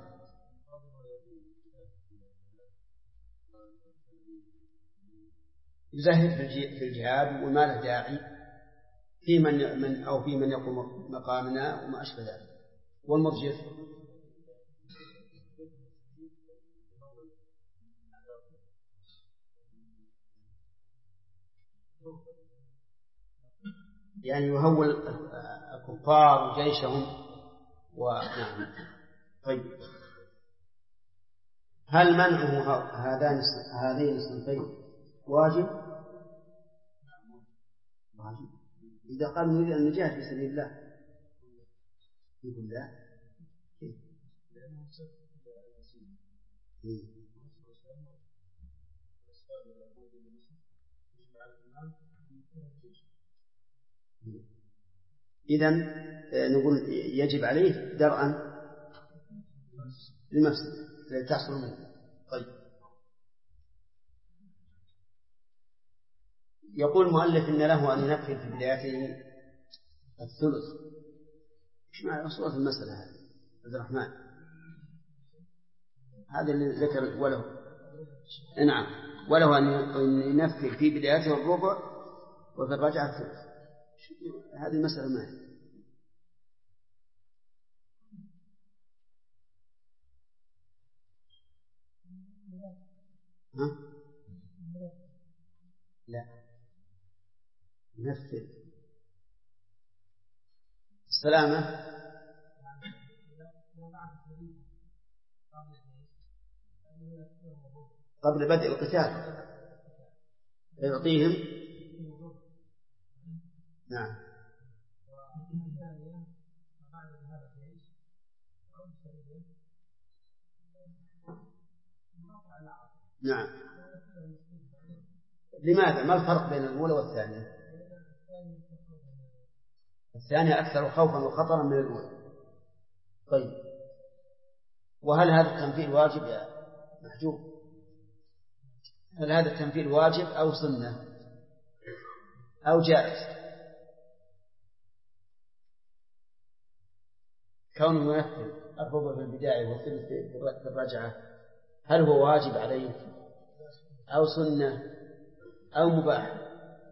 يزهد في الجهاد وما له داعي في من يقوم مقامنا وما أشبه ذلك. والمرجف يعني يهول الكفار وجيشهم ونعم. طيب هل منعه هذين الصنفين واجب؟ واجب. إذا قال نريد أن نجاهد في سبيل الله يقول لا. إذن نقول يجب عليه درءا لمفسده التي تحصل منه. طيب يقول المؤلف إن له أن ينفذ في بدايته الثلث. إيش معنى صورة المسألة هذه عبد الرحمن؟ هذا اللي ذكر وله. نعم وله أن ينفذ في بدايته الربع وفي الرجعة الثلث. هذه المسألة ما هي؟ ها؟ لا نفذ السلامة قبل بدء القتال يعطيهم. نعم نعم. لماذا؟ ما الفرق بين الأولى والثانية؟ الثانية أكثر خوفا وخطرا من الأولى. طيب وهل هذا التنفيذ واجب يا محجوب؟ هل هذا التنفيذ واجب أو سنة أو جائز؟ كونه ينفذ الربع في البداية والثلث في الرجعة هل هو واجب عليه أو سنة أو مباح؟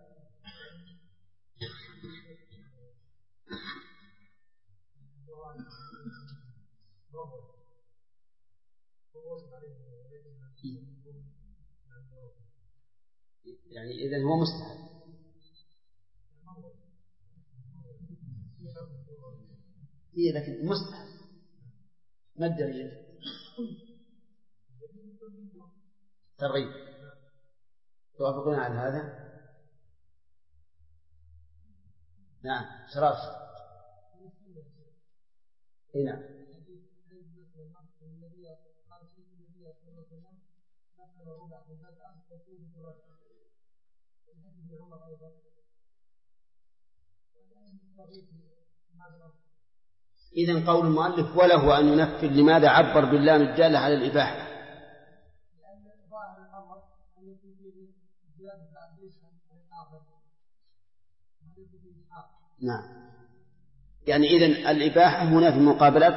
يعني إذن هو مستحب. هي لكن مستحب. ما الدليل؟ ترغيب. توافقون على هذا؟ نعم شراف. نعم إذن قول المؤلف وله أن ينفذ لماذا عبر باللام الدالة على الإباحة؟ نعم يعني إذن الإباحة هنا في مقابلة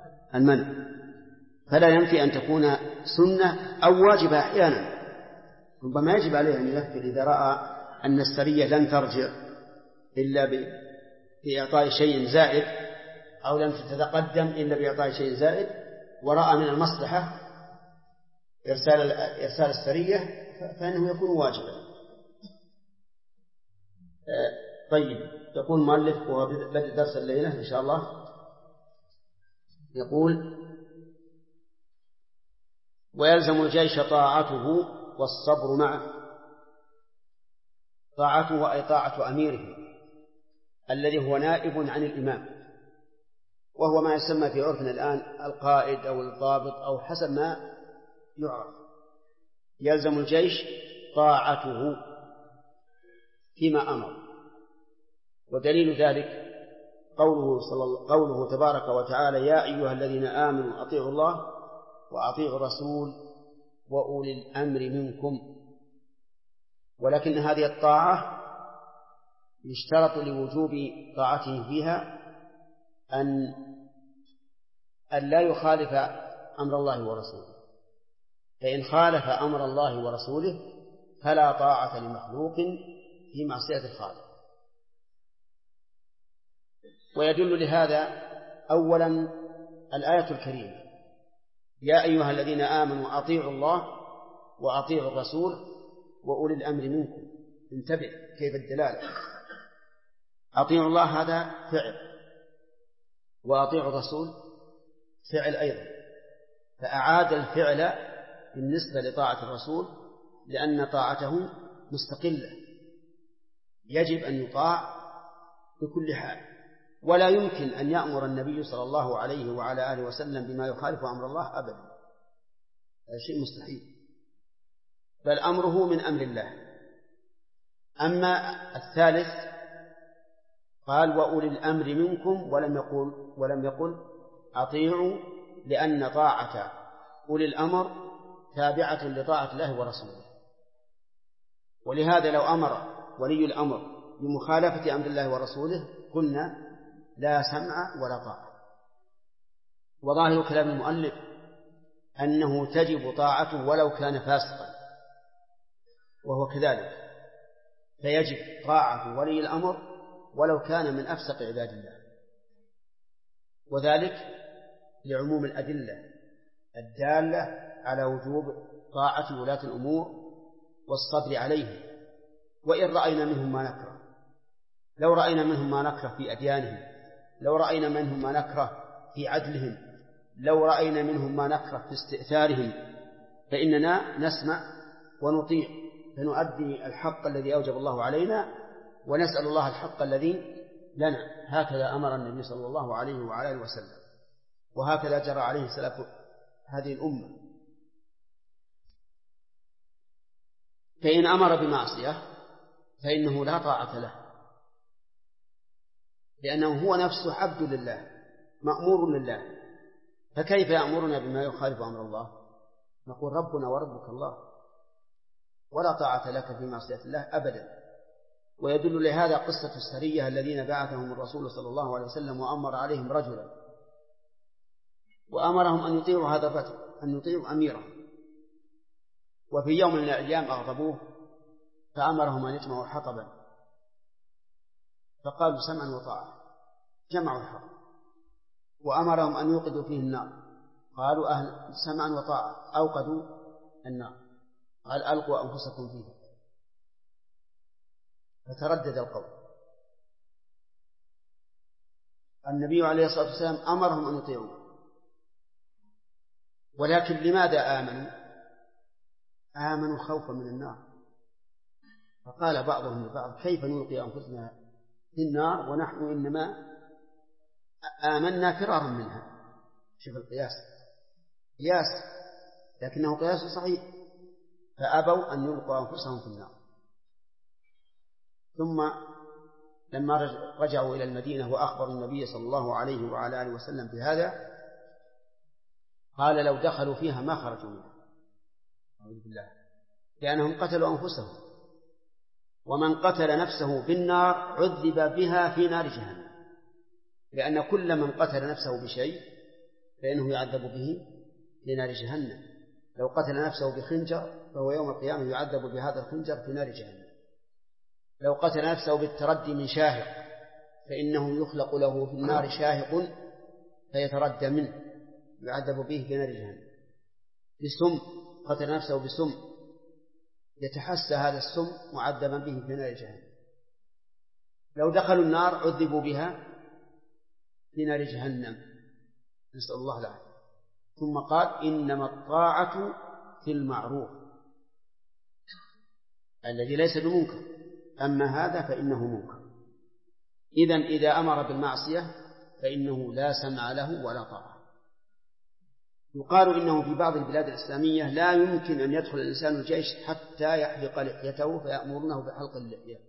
المنع فلا ينفي أن تكون سنة أو واجبة أحيانا ربما يجب عليه أن يذكر إذا رأى أن السرية لن ترجع إلا بإعطاء شيء زائد، أو لم تتقدم إلا بإعطاء شيء زائد، ورأى من المصلحة إرسال السرية فإنه يكون واجبا. طيب، يقول المؤلف وهو بدء درس الليلة إن شاء الله، يقول: ويلزم الجيش طاعته والصبر معه. طاعته أي طاعة أميره الذي هو نائب عن الإمام، وهو ما يسمى في عرفنا الآن القائد أو الضابط أو حسب ما يعرف. يلزم الجيش طاعته فيما أمر، ودليل ذلك قوله تبارك وتعالى: يا أيها الذين آمنوا أطيعوا الله وأطيعوا الرسول وأولي الأمر منكم. ولكن هذه الطاعة يشترط لوجوب طاعته فيها أن لا يخالف أمر الله ورسوله، فإن خالف أمر الله ورسوله فلا طاعة لمخلوق في معصية الخالق. ويدل لهذا أولا الآية الكريمة: يا أيها الذين آمنوا أطيعوا الله وأطيعوا الرسول وأولي الأمر منكم. انتبه كيف الدلالة. أطيعوا الله هذا فعل، وأطيعوا الرسول فعل أيضا، فأعاد الفعل بالنسبة لطاعة الرسول لأن طاعته مستقلة، يجب أن يطاع بكل حال، ولا يمكن أن يأمر النبي صلى الله عليه وعلى آله وسلم بما يخالف أمر الله أبدا، هذا شيء مستحيل، بل أمره من أمر الله. أما الثالث قال: وأولي الأمر منكم، ولم يقل أطيعوا، لأن طاعة أولي الأمر تابعة لطاعة الله ورسوله. ولهذا لو أمر ولي الأمر بمخالفة أمر الله ورسوله قلنا لا سمع ولا طاعة. وظاهر كلام المؤلف أنه تجب طاعته ولو كان فاسقا، وهو كذلك، فيجب طاعة ولي الأمر ولو كان من أفسق عباد الله، وذلك لعموم الأدلة الدالة على وجوب طاعة ولاة الأمور والصبر عليهم، وإن رأينا منهم ما نكره. لو رأينا منهم ما نكره في أديانهم، لو رأينا منهم ما نكره في عدلهم، لو رأينا منهم ما نكره في استئثارهم، فإننا نسمع ونطيع، فنؤدي الحق الذي أوجب الله علينا ونسأل الله الحق الذي لنا. هكذا أمر النبي صلى الله عليه وعلى آله وسلم، وهكذا جرى عليه سلف هذه الأمة. فإن أمر بمعصية فإنه لا طاعة له، لأنه هو نفسه عبد لله مأمور لله، فكيف يأمرنا بما يخالف أمر الله؟ نقول ربنا وربك الله، ولا طاعة لك في معصية الله أبدا. ويدل لهذا قصة السرية الذين بعثهم الرسول صلى الله عليه وسلم وأمر عليهم رجلا، وأمرهم أن يطيعوا هذا الرجل، أن يطيعوا أميره، وفي يوم من الأيام أغضبوه فأمرهم أن يجمعوا حطبا، فقالوا سمعا وطاعة، جمعوا الحطب، وأمرهم أن يوقدوا فيه النار، قالوا سمعا وطاعة، أوقدوا النار، قال ألقوا أنفسكم فيه، فتردد القول. النبي عليه الصلاة والسلام أمرهم أن يطيعوا، ولكن لماذا آمنوا خوفا من النار. فقال بعضهم لبعض: كيف نلقي أنفسنا في النار ونحن إنما آمنا فرارا منها. شوف القياس، قياس لكنه قياس صحيح، فأبوا أن يلقوا أنفسهم في النار. ثم لما رجعوا إلى المدينة وأخبروا النبي صلى الله عليه وعلى آله وسلم بهذا، قال: لو دخلوا فيها ما خرجوا منها، أعوذ بالله، لأنهم قتلوا أنفسهم، ومن قتل نفسه بالنار عذب بها في نار جهنم، لأن كل من قتل نفسه بشيء فإنه يعذب به في نار جهنم، لو قتل نفسه بخنجر فهو يوم القيامة يعذب بهذا الخنجر في نار جهنم. لو قتل نفسه بالتردي من شاهق فإنه يخلق له في النار شاهق فيتردى منه يعذب به في نار جهنم. بسم، قتل نفسه بسم يتحسى هذا السم معذبا به في نار جهنم. لو دخلوا النار عذبوا بها في نار جهنم، نسأل الله العافية. ثم قال إنما الطاعة في المعروف الذي ليس بمنكر، أما هذا فإنه منكر. إذن إذا أمر بالمعصية فإنه لا سمع له ولا طاعة. يقال إنه في بعض البلاد الإسلامية لا يمكن أن يدخل الإنسان الجيش حتى يحلق لحيته فيأمرونه بحلق اللحية،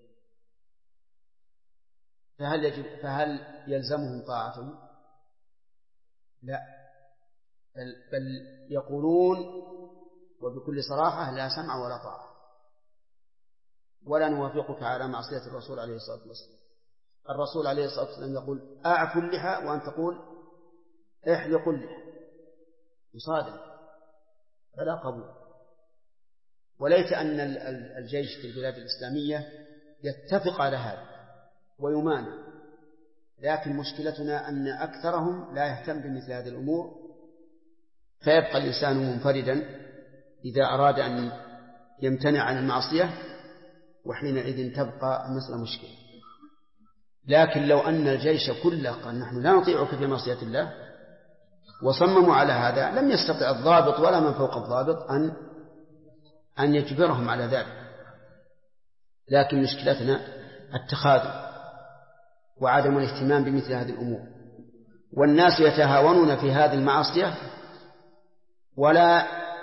فهل يلزمهم طاعته؟ لا، بل يقولون وبكل صراحة لا سمع ولا طاعة، ولا نوافقك على معصية الرسول عليه الصلاة والسلام. الرسول عليه الصلاة والسلام يقول أعفوا اللحى وأن تقول احلقوا اللحى، مصادم، فلا قبول. وليت أن الجيش في البلاد الإسلامية يتفق على هذا ويمانع، لكن مشكلتنا أن أكثرهم لا يهتم بمثل هذه الأمور، فيبقى الإنسان منفردا إذا أراد أن يمتنع عن المعصية، وحينئذ تبقى المسألة مشكلة. لكن لو أن الجيش كله قال نحن لا نطيعك في معصية الله وصمموا على هذا، لم يستطع الضابط ولا من فوق الضابط أن يجبرهم على ذلك. لكن مشكلتنا التخاذل وعدم الاهتمام بمثل هذه الأمور، والناس يتهاونون في هذه المعصية ولا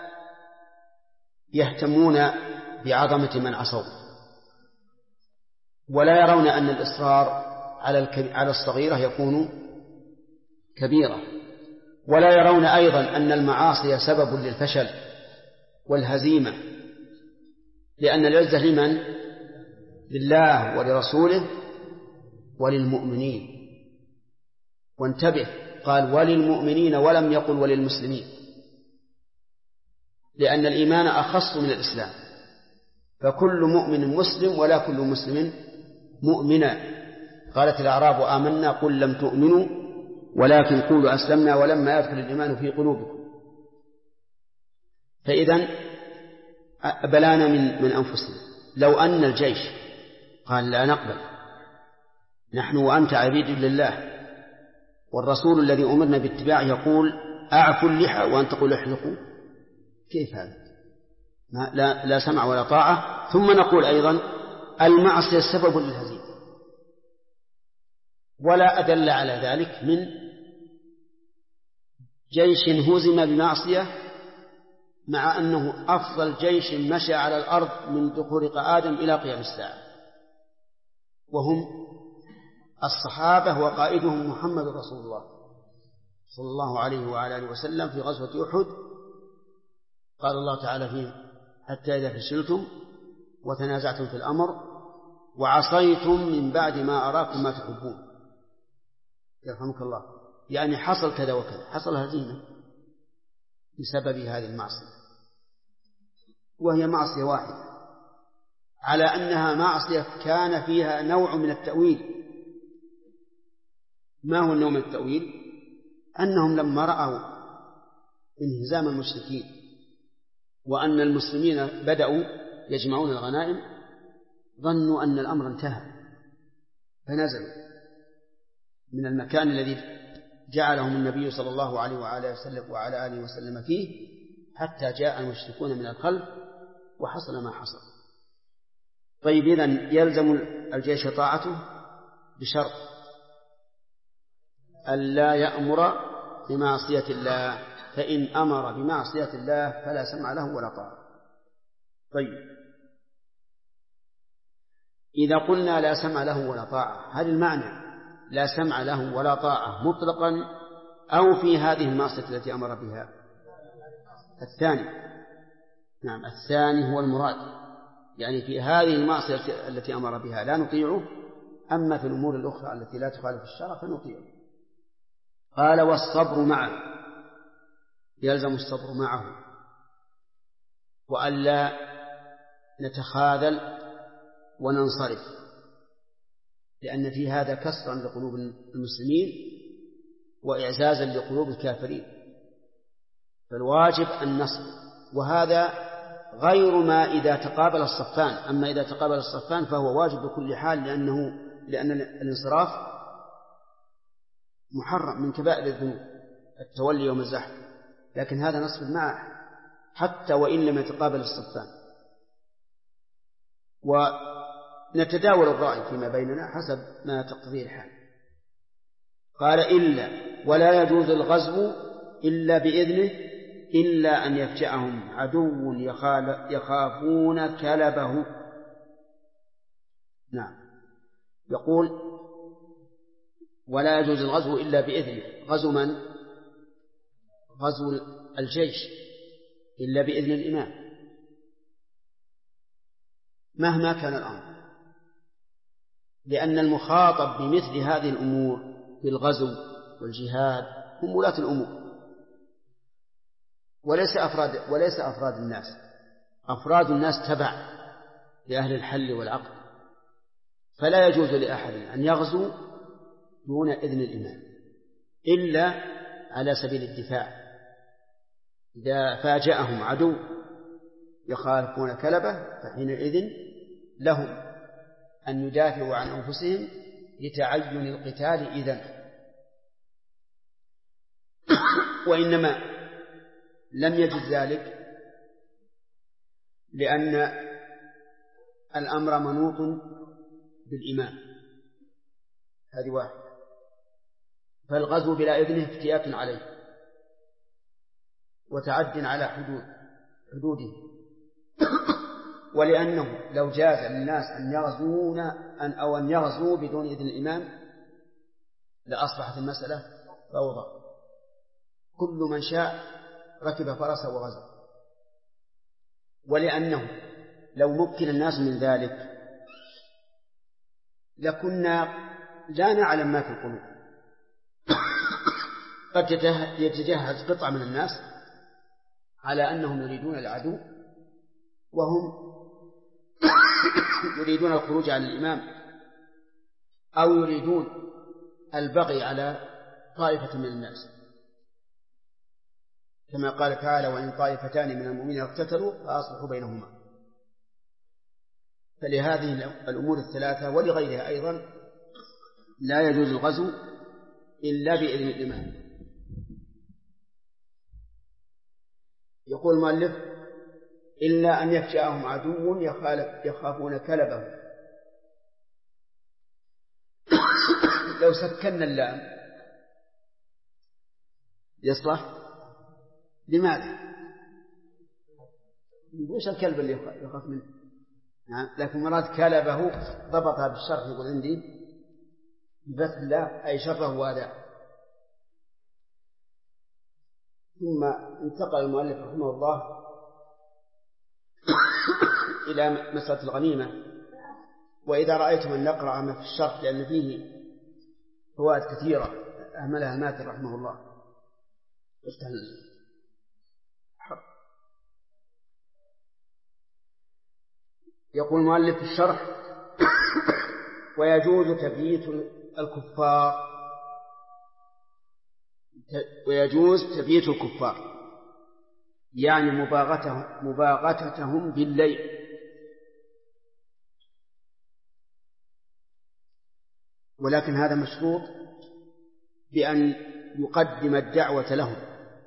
يهتمون بعظمة من عصوا، ولا يرون أن الإصرار على الصغيرة يكون كبيرة، ولا يرون أيضا أن المعاصي سبب للفشل والهزيمة، لأن العزة لمن؟ لله ولرسوله وللمؤمنين. وانتبه، قال وللمؤمنين ولم يقل وللمسلمين، لأن الإيمان أخص من الإسلام، فكل مؤمن مسلم ولا كل مسلم مؤمنا. قالت الأعراب آمنا قل لم تؤمنوا ولكن قولوا أسلمنا ولما يدخل الإيمان في قلوبكم. فإذن بلانا من أنفسنا. لو أن الجيش قال لا نقبل، نحن وأنت عبيد لله، والرسول الذي أمرنا باتباعه يقول أعفوا اللحى وأن تقول احلقوا، كيف هذا؟ لا سمع ولا طاعة. ثم نقول أيضا المعصية سبب للهزيمة، ولا أدل على ذلك من جيش هزم بمعصية، مع أنه أفضل جيش مشى على الأرض من خلق آدم إلى قيام الساعة، وهم الصحابة وقائدهم محمد رسول الله صلى الله عليه وعلى آله وسلم في غزوة أحد. قال الله تعالى فيه حتى إذا فشلتم وتنازعتم في الأمر وعصيتم من بعد ما أراكم ما تحبون، يرحمك الله، يعني حصل كذا وكذا، حصل هزيمة بسبب هذه المعصية، وهي معصية واحدة، على أنها معصية كان فيها نوع من التأويل. ما هو النوع من التأويل؟ أنهم لما رأوا انهزام المشركين وأن المسلمين بدأوا يجمعون الغنائم ظنوا أن الأمر انتهى، فنزلوا من المكان الذي جعلهم النبي صلى الله عليه وعلى آله وسلم فيه، حتى جاء المشركون من الخلف وحصل ما حصل. طيب، إذن يلزم الجيش طاعته بشرط ألا يأمر بمعصية الله، فإن أمر بمعصية الله فلا سمع له ولا طاعة. طيب، إذا قلنا لا سمع له ولا طاعة، هل المعنى لا سمع له ولا طاعة مطلقا أو في هذه المعصية التي أمر بها؟ الثاني، نعم، الثاني هو المراد، يعني في هذه المعصية التي أمر بها لا نطيعه، أما في الأمور الأخرى التي لا تخالف الشرع فنطيعه. قال والصبر معه، يلزم الصبر معه، وألا نتخاذل وننصرف، لأن في هذا كسرا لقلوب المسلمين وإعزازا لقلوب الكافرين، فالواجب النصر. وهذا غير ما إذا تقابل الصفان. أما إذا تقابل الصفان فهو واجب بكل حال، لأن الانصراف محرم من كبائر الذنوب، التولي يوم الزحف. لكن هذا نصف المعه حتى وإن لم يتقابل الصفان. ونتداول الرأي فيما بيننا حسب ما تقتضيه الحال. قال إلا ولا يجوز الغزو إلا بإذنه إلا أن يفجأهم عدو يخافون كلبه. نعم، يقول ولا يجوز الغزو إلا بإذنه. غزو من؟ غزو الجيش إلا بإذن الإمام مهما كان الأمر، لأن المخاطب بمثل هذه الأمور في الغزو والجهاد هم ولاة الأمور وليس أفراد الناس. أفراد الناس تبع لأهل الحل والعقد، فلا يجوز لأحد أن يغزو دون إذن الإمام إلا على سبيل الدفاع. إذا فاجأهم عدو يخافون كلبه فحينئذ لهم أن يدافعوا عن أنفسهم لتعين القتال إذن. وإنما لم يجد ذلك لأن الأمر منوط بالإمام، هذه واحد. فالغزو بلا إذنه افتيات عليه وتعد على حدوده. ولأنه لو جاز للناس أن يغزوا بدون إذن الإمام لأصبحت المسألة فوضى، كل من شاء ركب فرسه وغزا. ولأنه لو مكن الناس من ذلك لكنا لا نعلم ما في القلوب. قد يتجهز قطعة من الناس على أنهم يريدون العدو وهم يريدون الخروج على الإمام، أو يريدون البغي على طائفة من الناس، كما قال تعالى وإن طائفتان من المؤمنين اقتتلوا فأصلحوا بينهما. فلهذه الأمور الثلاثة ولغيرها أيضا لا يجوز الغزو إلا بإذن الإمام. يقول المؤلف إلا أن يفجأهم عدو يخافون كلبه. لو سكننا اللام يصلح. لماذا؟ وش الكلب اللي يخاف منه؟ لكن مراد كلبه ضبطها بالشرح، يقول عندي بفتح الله أي شره وأذاه. ثم انتقل المؤلف رحمه الله إلى مسألة الغنيمة. وإذا رأيتم أن نقرأ ما في الشرح لأن فيه فوائد كثيرة أهملها الماتر رحمه الله. افتح يقول المؤلف في الشرح ويجوز تبييت الكفار يعني مباغتتهم بالليل، ولكن هذا مشروط بأن يقدم الدعوة لهم،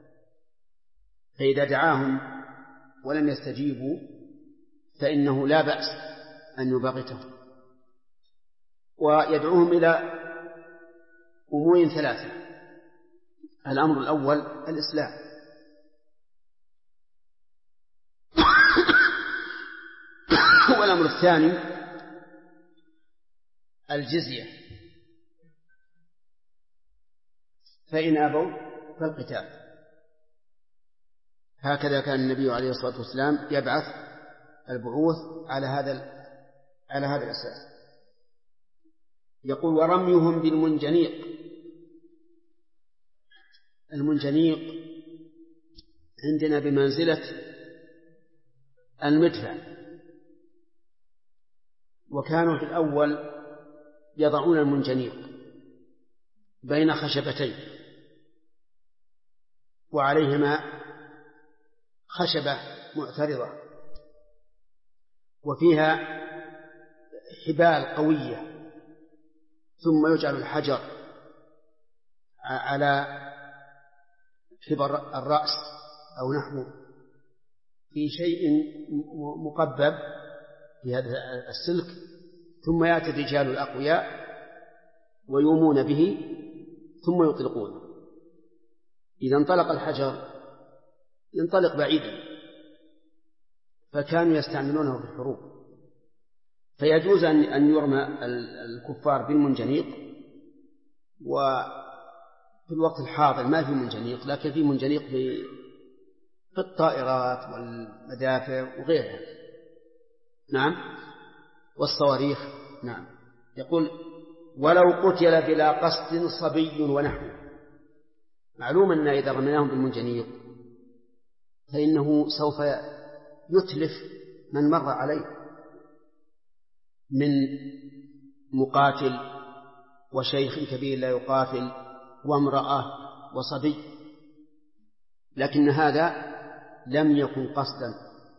فإذا دعاهم ولم يستجيبوا فإنه لا بأس أن يباغتهم. ويدعوهم إلى أمور ثلاثة: الأمر الأول الإسلام، والأمر الثاني الجزية، فإن أبوا فالقتال. هكذا كان النبي عليه الصلاة والسلام يبعث البعوث على هذا الأساس. يقول ورميهم بالمنجنيق. المنجنيق عندنا بمنزلة المدفع. وكانوا في الأول يضعون المنجنيق بين خشبتين وعليهما خشبة معترضة وفيها حبال قوية، ثم يجعل الحجر على كبر الرأس أو نحوه في شيء مقبب في هذا السلك، ثم يأتي الرجال الأقوياء ويومون به ثم يطلقونه. إذا انطلق الحجر ينطلق بعيدا، فكانوا يستعملونه في الحروب. فيجوز أن يرمى الكفار بالمنجنيق، وفي الوقت الحاضر ما في منجنيق، لكن في منجنيق في الطائرات والمدافع وغيرها. نعم، والصواريخ. نعم. يقول ولو قتل بلا قصد صبي ونحوه. معلوم أن إذا رميناهم بالمنجنيق فإنه سوف يتلف من مر عليه من مقاتل وشيخ كبير لا يقاتل وامرأة وصبي، لكن هذا لم يكن قصدا،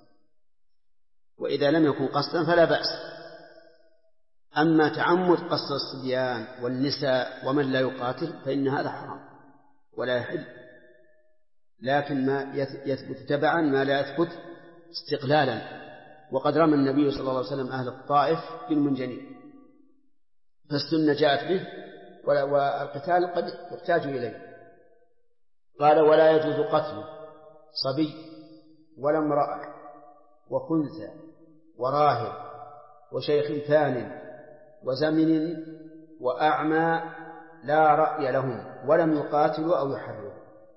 وإذا لم يكن قصدا فلا بأس. أما تعمد قصد الصبيان والنساء ومن لا يقاتل فإن هذا حرام ولا يحل، لكن ما يثبت تبعا ما لا يثبت استقلالا. وقد رمى النبي صلى الله عليه وسلم أهل الطائف بالمنجنيق، فالسنة جاءت به والقتال قد يحتاج إليه. قال ولا يجوز قتل صبي ولا امرأة وخنثى وراهب وشيخ ثان وزمن وأعمى لا رأي لهم ولم يقاتلوا أو يحرروا.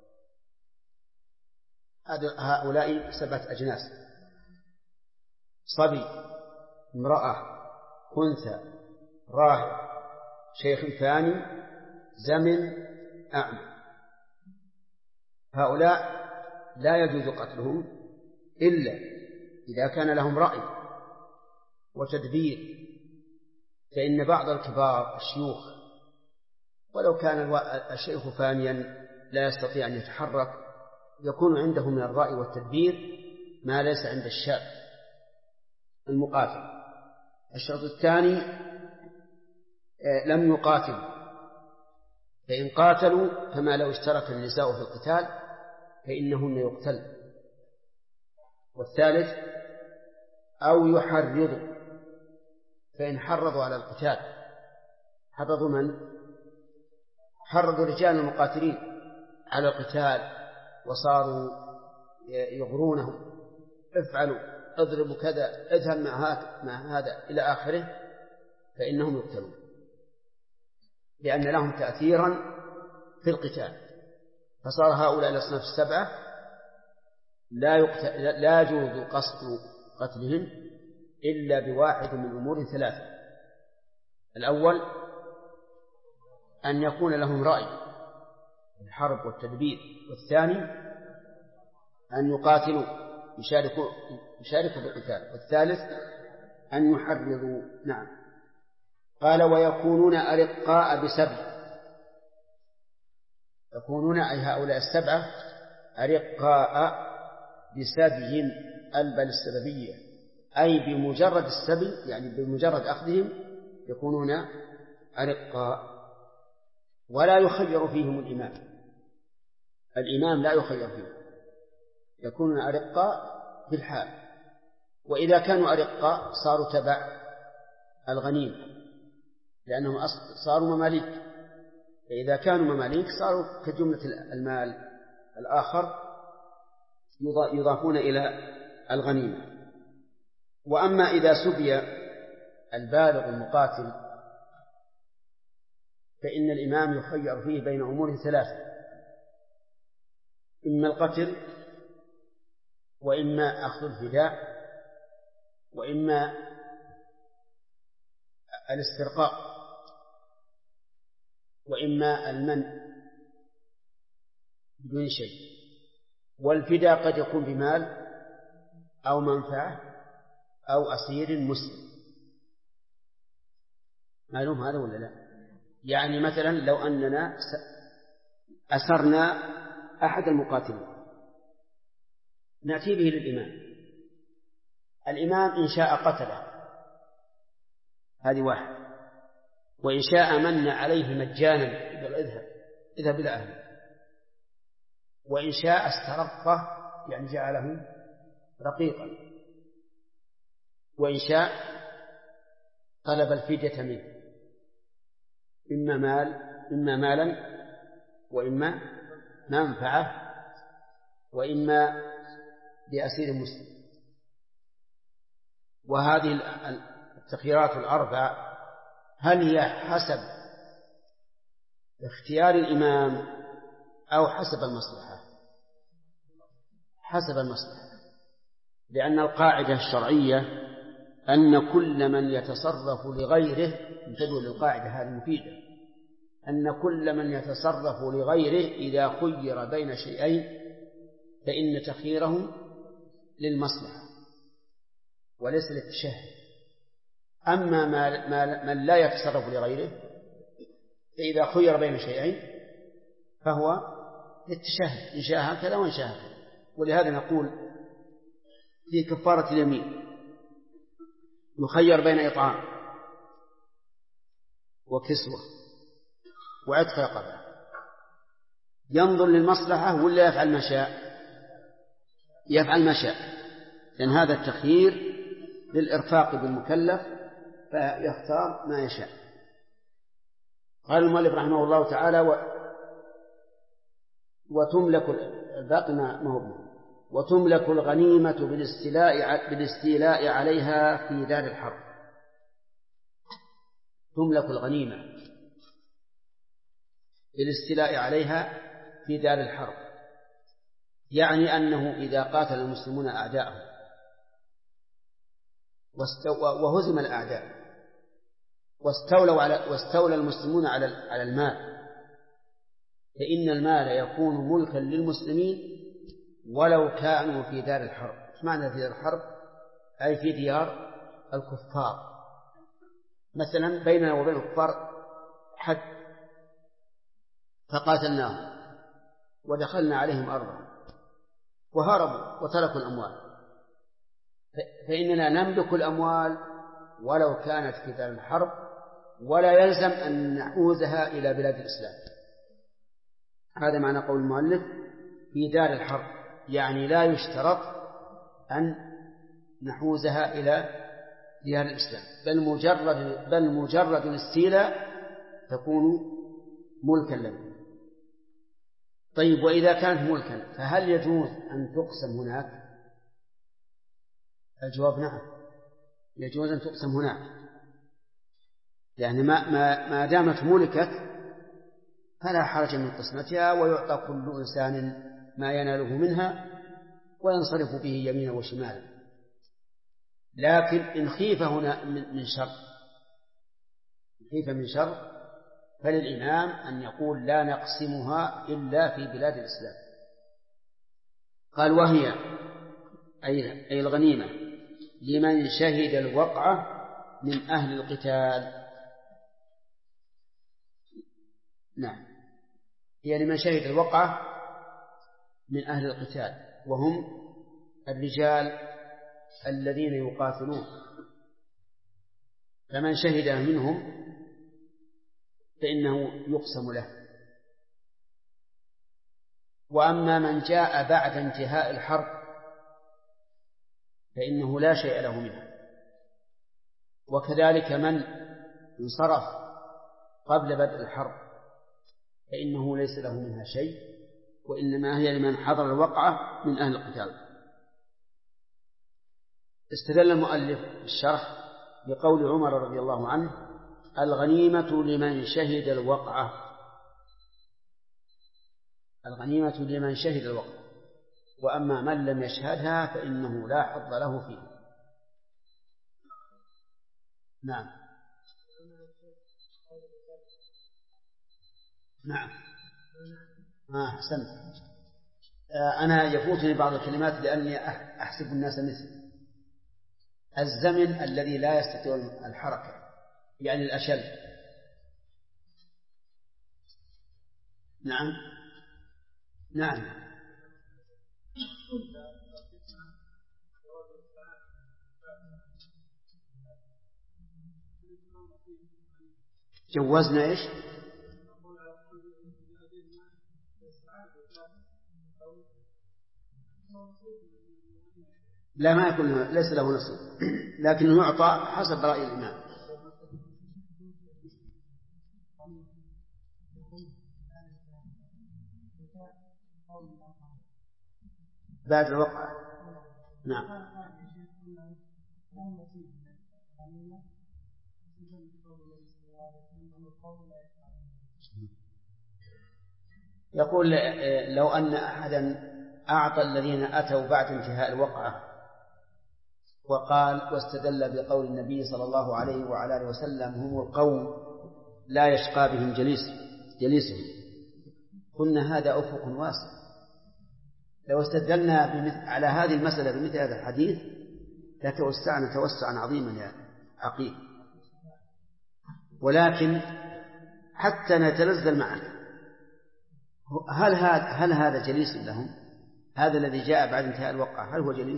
هؤلاء 7 أجناس: صبي، امرأة، خنثى، راهب، شيخ ثاني، زمن، أعمى. هؤلاء لا يجوز قتلهم إلا إذا كان لهم رأي وتدبير، فإن بعض الكبار الشيوخ ولو كان الشيخ فانيا لا يستطيع أن يتحرك يكون عنده من الرأي والتدبير ما ليس عند الشاب المقاتل. الشرط الثاني لم يقاتل، فإن قاتلوا فما لو اشترك النساء في القتال فإنهن يقتل. والثالث أو يحرضوا، فإن حرضوا على القتال حرضوا من؟ حرضوا رجال المقاتلين على القتال وصاروا يغرونهم: افعلوا، اضربوا كذا، اذهب مع هذا إلى آخره، فإنهم يقتلون لأن لهم تأثيرا في القتال. فصار هؤلاء الأصناف 7 لا يجوز قصد قتلهم إلا بواحد من أمور 3: الأول أن يكون لهم رأي في الحرب والتدبير، والثاني أن يقاتلوا يشاركوا بالقتال، والثالث أن يحرضوا. نعم. قال ويكونون أرقاء بسبي. يكونون أي هؤلاء 7 أرقاء بسبي البل السببية، أي بمجرد السبي، يعني بمجرد أخذهم يكونون أرقاء. ولا يخير فيهم الإمام لا يخير فيهم، يكونون أرقاء في الحال. وإذا كانوا أرقاء صاروا تبع الغنيمة لأنهم صاروا مماليك، فإذا كانوا مماليك صاروا كجملة المال الآخر يضافون إلى الغنيمة. وأما إذا سبي البالغ المقاتل فإن الإمام يخير فيه بين أمور 3: إما القتل، وإما أخذ الفداء، وإما الاسترقاء، وإما المنع بدون شيء. والفداء قد يكون بمال أو منفعة أو أسير مسلم. معلوم هذا ولا لا؟ يعني مثلا لو أننا أسرنا أحد المقاتلين نأتي به للإمام، الإمام إن شاء قتله، هذه واحد، وإن شاء من عليه مجانا اذهب إلى أهله، وإن شاء استرقه يعني جعله رقيقا، وإن شاء طلب الفدية منه، إما مالا وإما منفعة وإما بأسير مسلم. وهذه التخييرات الأربع هل هي حسب اختيار الإمام أو حسب المصلحة؟ حسب المصلحة، لأن القاعدة الشرعية أن كل من يتصرف لغيره، انتبهوا للقاعدة هذه مفيدة، أن كل من يتصرف لغيره إذا خير بين شيئين فإن تخييره للمصلحة وليس للتشهي. أما من لا يتصرف لغيره فإذا خير بين شيئين فهو للتشهي، إن شاء هكذا وإن شاء هكذا. ولهذا نقول في كفارة اليمين يخير بين إطعام وكسوة وعتق رقبة، ينظر للمصلحة ولا يفعل ما شاء؟ يفعل ما شاء، لأن هذا التخيير للإرفاق بالمكلف فيختار ما يشاء. قال المؤلف رحمه الله تعالى وتملك الباقي ما هو وتملك الغنيمة بالاستيلاء عليها في دار الحرب. تملك الغنيمة بالاستيلاء عليها في دار الحرب، يعني أنه إذا قاتل المسلمون أعداءهم وهزم الأعداء واستولى المسلمون على المال، فإن المال يكون ملكا للمسلمين ولو كانوا في دار الحرب. ايش معنى في دار الحرب؟ أي في ديار الكفار. مثلا بيننا وبين الكفار حد فقاتلناهم ودخلنا عليهم أرضهم وهربوا وتركوا الأموال، فإننا نملك الأموال ولو كانت في دار الحرب، ولا يلزم أن نحوزها إلى بلاد الإسلام. هذا معنى قول المؤلف في دار الحرب، يعني لا يشترط أن نحوزها إلى ديار الإسلام، بل مجرد الاستيلاء تكون ملكا لنا. طيب، وإذا كانت ملكا فهل يجوز أن تقسم هناك؟ الجواب نعم، يجوز أن تقسم هناك، يعني ما دامت ملكت فلا حرج من قسمتها، ويعطى كل إنسان ما يناله منها وينصرف به يمينا وشمالا. لكن إن خيف هنا من شر فللإمام أن يقول لا نقسمها إلا في بلاد الإسلام. قال وهي أي الغنيمة لمن شهد الوقعة من أهل القتال. نعم، هي لمن شهد الوقعة من أهل القتال، وهم الرجال الذين يقاتلون، فمن شهد منهم فإنه يقسم له. وأما من جاء بعد انتهاء الحرب فإنه لا شيء له منها، وكذلك من انصرف قبل بدء الحرب فإنه ليس له منها شيء، وإنما هي لمن حضر الوقعة من أهل القتال. استدل المؤلف بالشرح بقول عمر رضي الله عنه الغنيمة لمن شهد الوقعة. الغنيمة لمن شهد الوقعة، وأما من لم يشهدها فإنه لا حظ له فيه. نعم أحسنت. أنا يفوتني بعض الكلمات لأني أحسب الناس مثلي. الزمن الذي لا يستطيع الحركة، يعني الأشل. نعم نعم. جوزنا إيش؟ لا، ما يكون ليس له نصيب، لكنه يعطى حسب رأي الإمام. بعد الوقعة. نعم. يقول لو أن أحدا أعطى الذين أتوا بعد انتهاء الوقعة وقال واستدل بقول النبي صلى الله عليه وعلى آله وسلم هم القوم لا يشقى بهم جليسهم، قلنا هذا أفق واسع. لو استدلنا على هذه المسألة بمثل هذا الحديث لتوسعنا توسعا عظيما يا عقيل، ولكن حتى نتنزل معك، هل هذا جليس لهم؟ هذا الذي جاء بعد انتهاء الوقعة هل هو جليس؟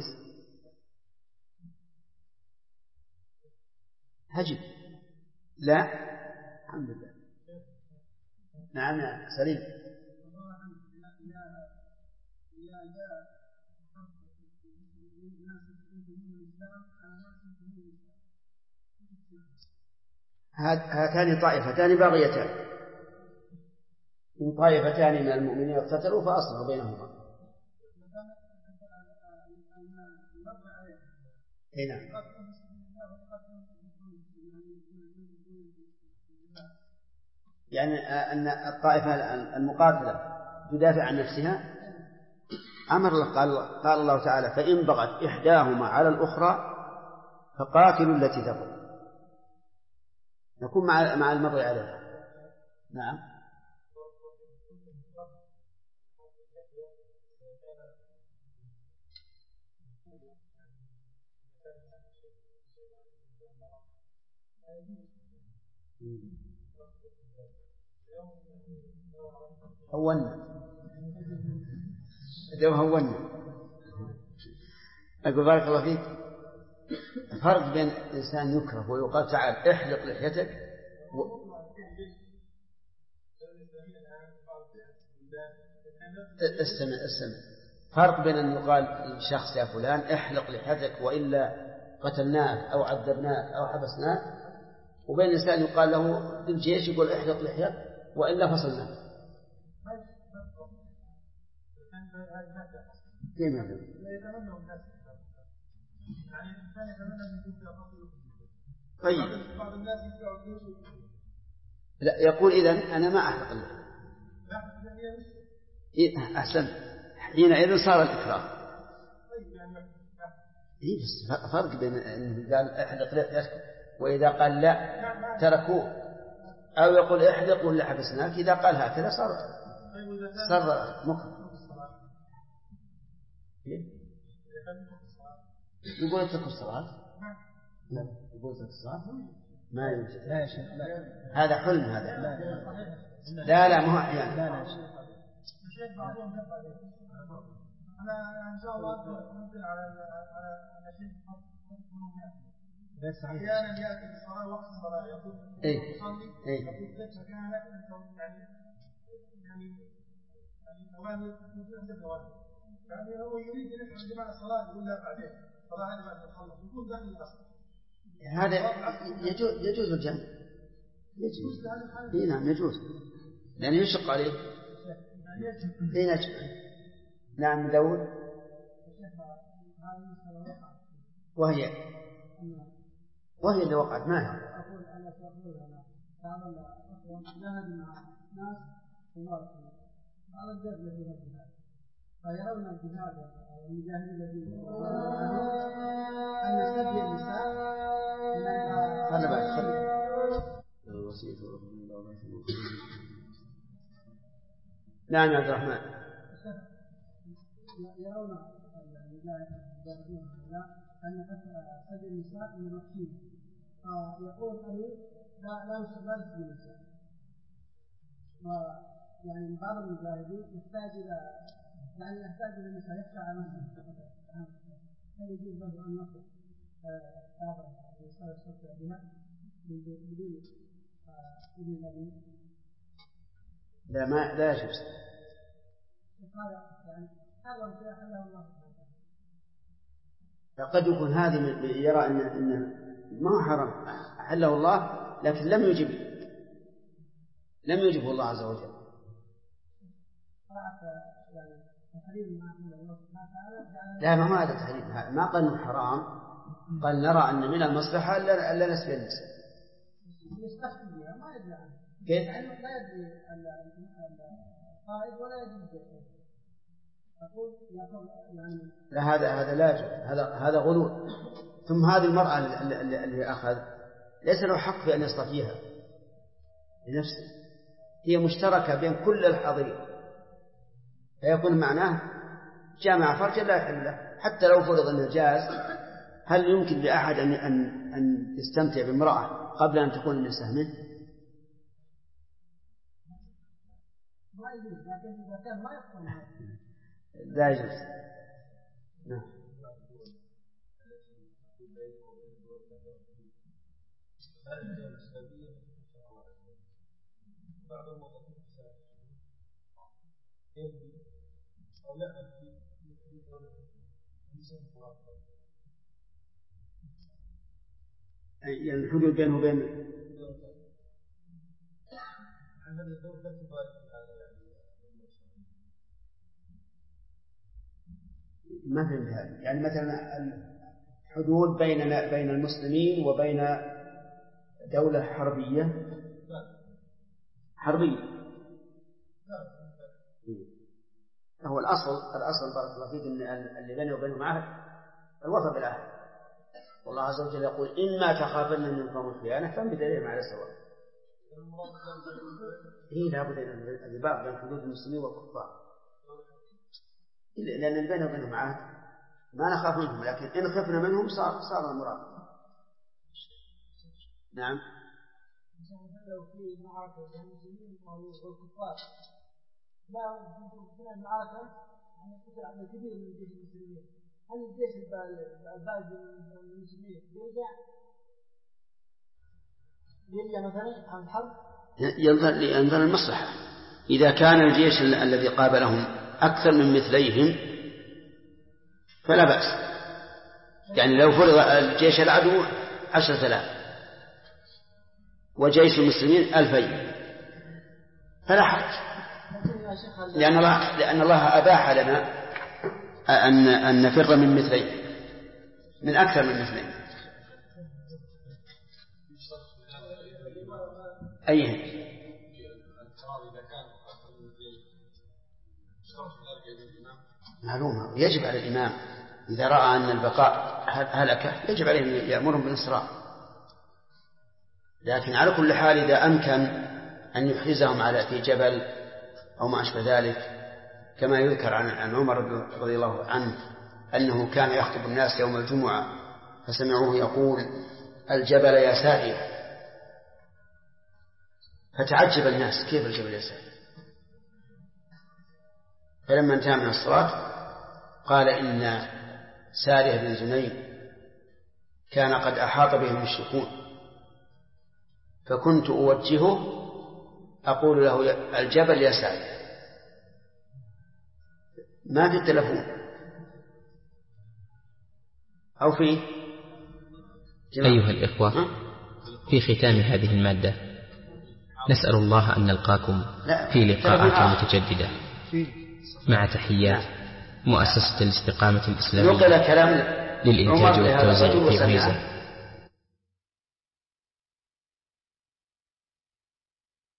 هجب؟ لا، الحمد لله. نعم يا سليم. هاتان طائفتان باغيتان، إن طائفتان من المؤمنين اقتتلوا فأصلحوا بينهما. نعم. يعني أن الطائفة المقاتلة تدافع عن نفسها. أمر الله، قال الله تعالى فإن بغت إحداهما على الأخرى فقاتلوا التي تبغي، نكون مع المبغي عليها. نعم. هونا أقول بارك الله فيك. فرق بين إنسان يكره ويقال تعال احلق لحيتك استمع. فرق بين أن يقال لشخص يا فلان احلق لحيتك وإلا قتلناك أو عذبناك أو حبسناك، وبين إنسان يقال له بالجيش يقول احلق لحيتك وإلا فصلناك. طيب. لا، يقول إذن أنا ما أحلق اللحية. أحسن، حينئذ صار الإكراه. بس فرق بين أنه قال احلق لحيتك وإذا قال لا تركوه، أو يقول احلق ولا حبسناك. إذا قال هكذا صار مكره. يقول اتركوا الصلاة. لا، يقول اتركوا الصلاة ما يوجد. لا يا شيخ، لا. هذا حلم هذا. لا مو أحيانا. لا يا شيخ. أنا إن شاء الله ممكن على شيء بس أحيانا يأتي الصلاة وقت الصلاة يقول يصلي يقول لك مكانك أنت يعني ثواني يعني هو يريد أن يفعل جماعة الصلاة يقول لا بعدين الصلاة هذه بعد الصلاة يكون ذلك الأصل. هذا يجوز الجمع. يجوز. نعم يجوز لأنه يشق عليه. نعم داود. وهي اللي وقعت ما هي. أقول أنا سأقول بعض الأخوة جاهد مع ناس ومارسين بعض الجهد الذين الجهاد فيرون الجهاد المجاهد الذين أن يستدعي النساء خلنا بعد نعم يا عبد الرحمن. يرون المجاهدون أن سبي النساء من الرحيم، فيقول أمير لا نسبي النساء. يعني بعض المجاهدين يحتاج إلى النساء، يخشى على نفسه، هل يجوز له أن نقل هذا النساء يستطيع بها بدون أمير؟ لا يجوز. قد يكون هذه يرى أن ما هو حرام أحله الله، لكن لم يجبه الله عز وجل. لا، ما هذا تحريم، ما قال إنه حرام، قال نرى أن من المصلحة ألا نسبي النساء. كيف؟ لا يدري القائد ولا يدري لا، هذا لا يجوز، هذا غلو. ثم هذه المرأة اللي أخذ ليس له حق في أن يصطفيها لنفسه، هي مشتركة بين كل الحاضرين، فيكون معناه جامع فرجا لا يحل له. حتى لو فرض أنه جاز، هل يمكن لأحد أن يستمتع بامرأة قبل أن تكون النساء منه؟ ما يجوز، لكن إذا كان ما يفهم لا يجوز. نعم. يعني الحدود بينه وبين ما فهمت هذا. يعني مثلا الحدود بين المسلمين وبين دولة حربية هو الأصل بارك الله فيك أن اللي بينه وبينهم عهد، الوفاء بالعهد. والله عز وجل يقول إما تخافن من قوم خيانة فانبذ إليهم على سواء. لابد أن الرباط بين حدود المسلمين والكفار، لأن اللي بينه وبينهم عهد ما نخاف منهم، لكن إن خفنا منهم صار المراد. نعم. لو في معركة بين المسلمين والكفار، لا في المعركة عن كبير من الجيش المسلمين، هل الجيش الباقي من المسلمين يرجع مثلا عن الحرب؟ ينظر المصلحة. إذا كان الجيش الذي قابلهم أكثر من مثليهم فلا بأس. يعني لو فرض الجيش العدو 10,000 وجيش المسلمين 2,000 فلا حرج، لأن الله أباح لنا أن نفر من مثلين، من أكثر من مثلين. أيه؟ معلومة. يجب على الإمام إذا رأى أن البقاء هلكة يجب عليه أن يأمرهم بالإسراء، لكن على كل حال إذا أمكن أن يحرزهم على في جبل أو ما أشبه ذلك، كما يذكر عن عمر رضي الله عنه أنه كان يخطب الناس يوم الجمعة فسمعوه يقول الجبل يا سارية، فتعجب الناس كيف الجبل يا سارية. فلما انتهى من الصلاة قال إن سارية بن زنيد كان قد أحاط به المشركون، فكنت أوجهه أقول له الجبل يا سارية. ما في التلفون أو في أيها الإخوة، في ختام هذه المادة نسأل الله أن نلقاكم في لقاءات متجددة، مع تحيات مؤسسة الاستقامة الإسلامية للإنتاج والتوزيع في عنيزة.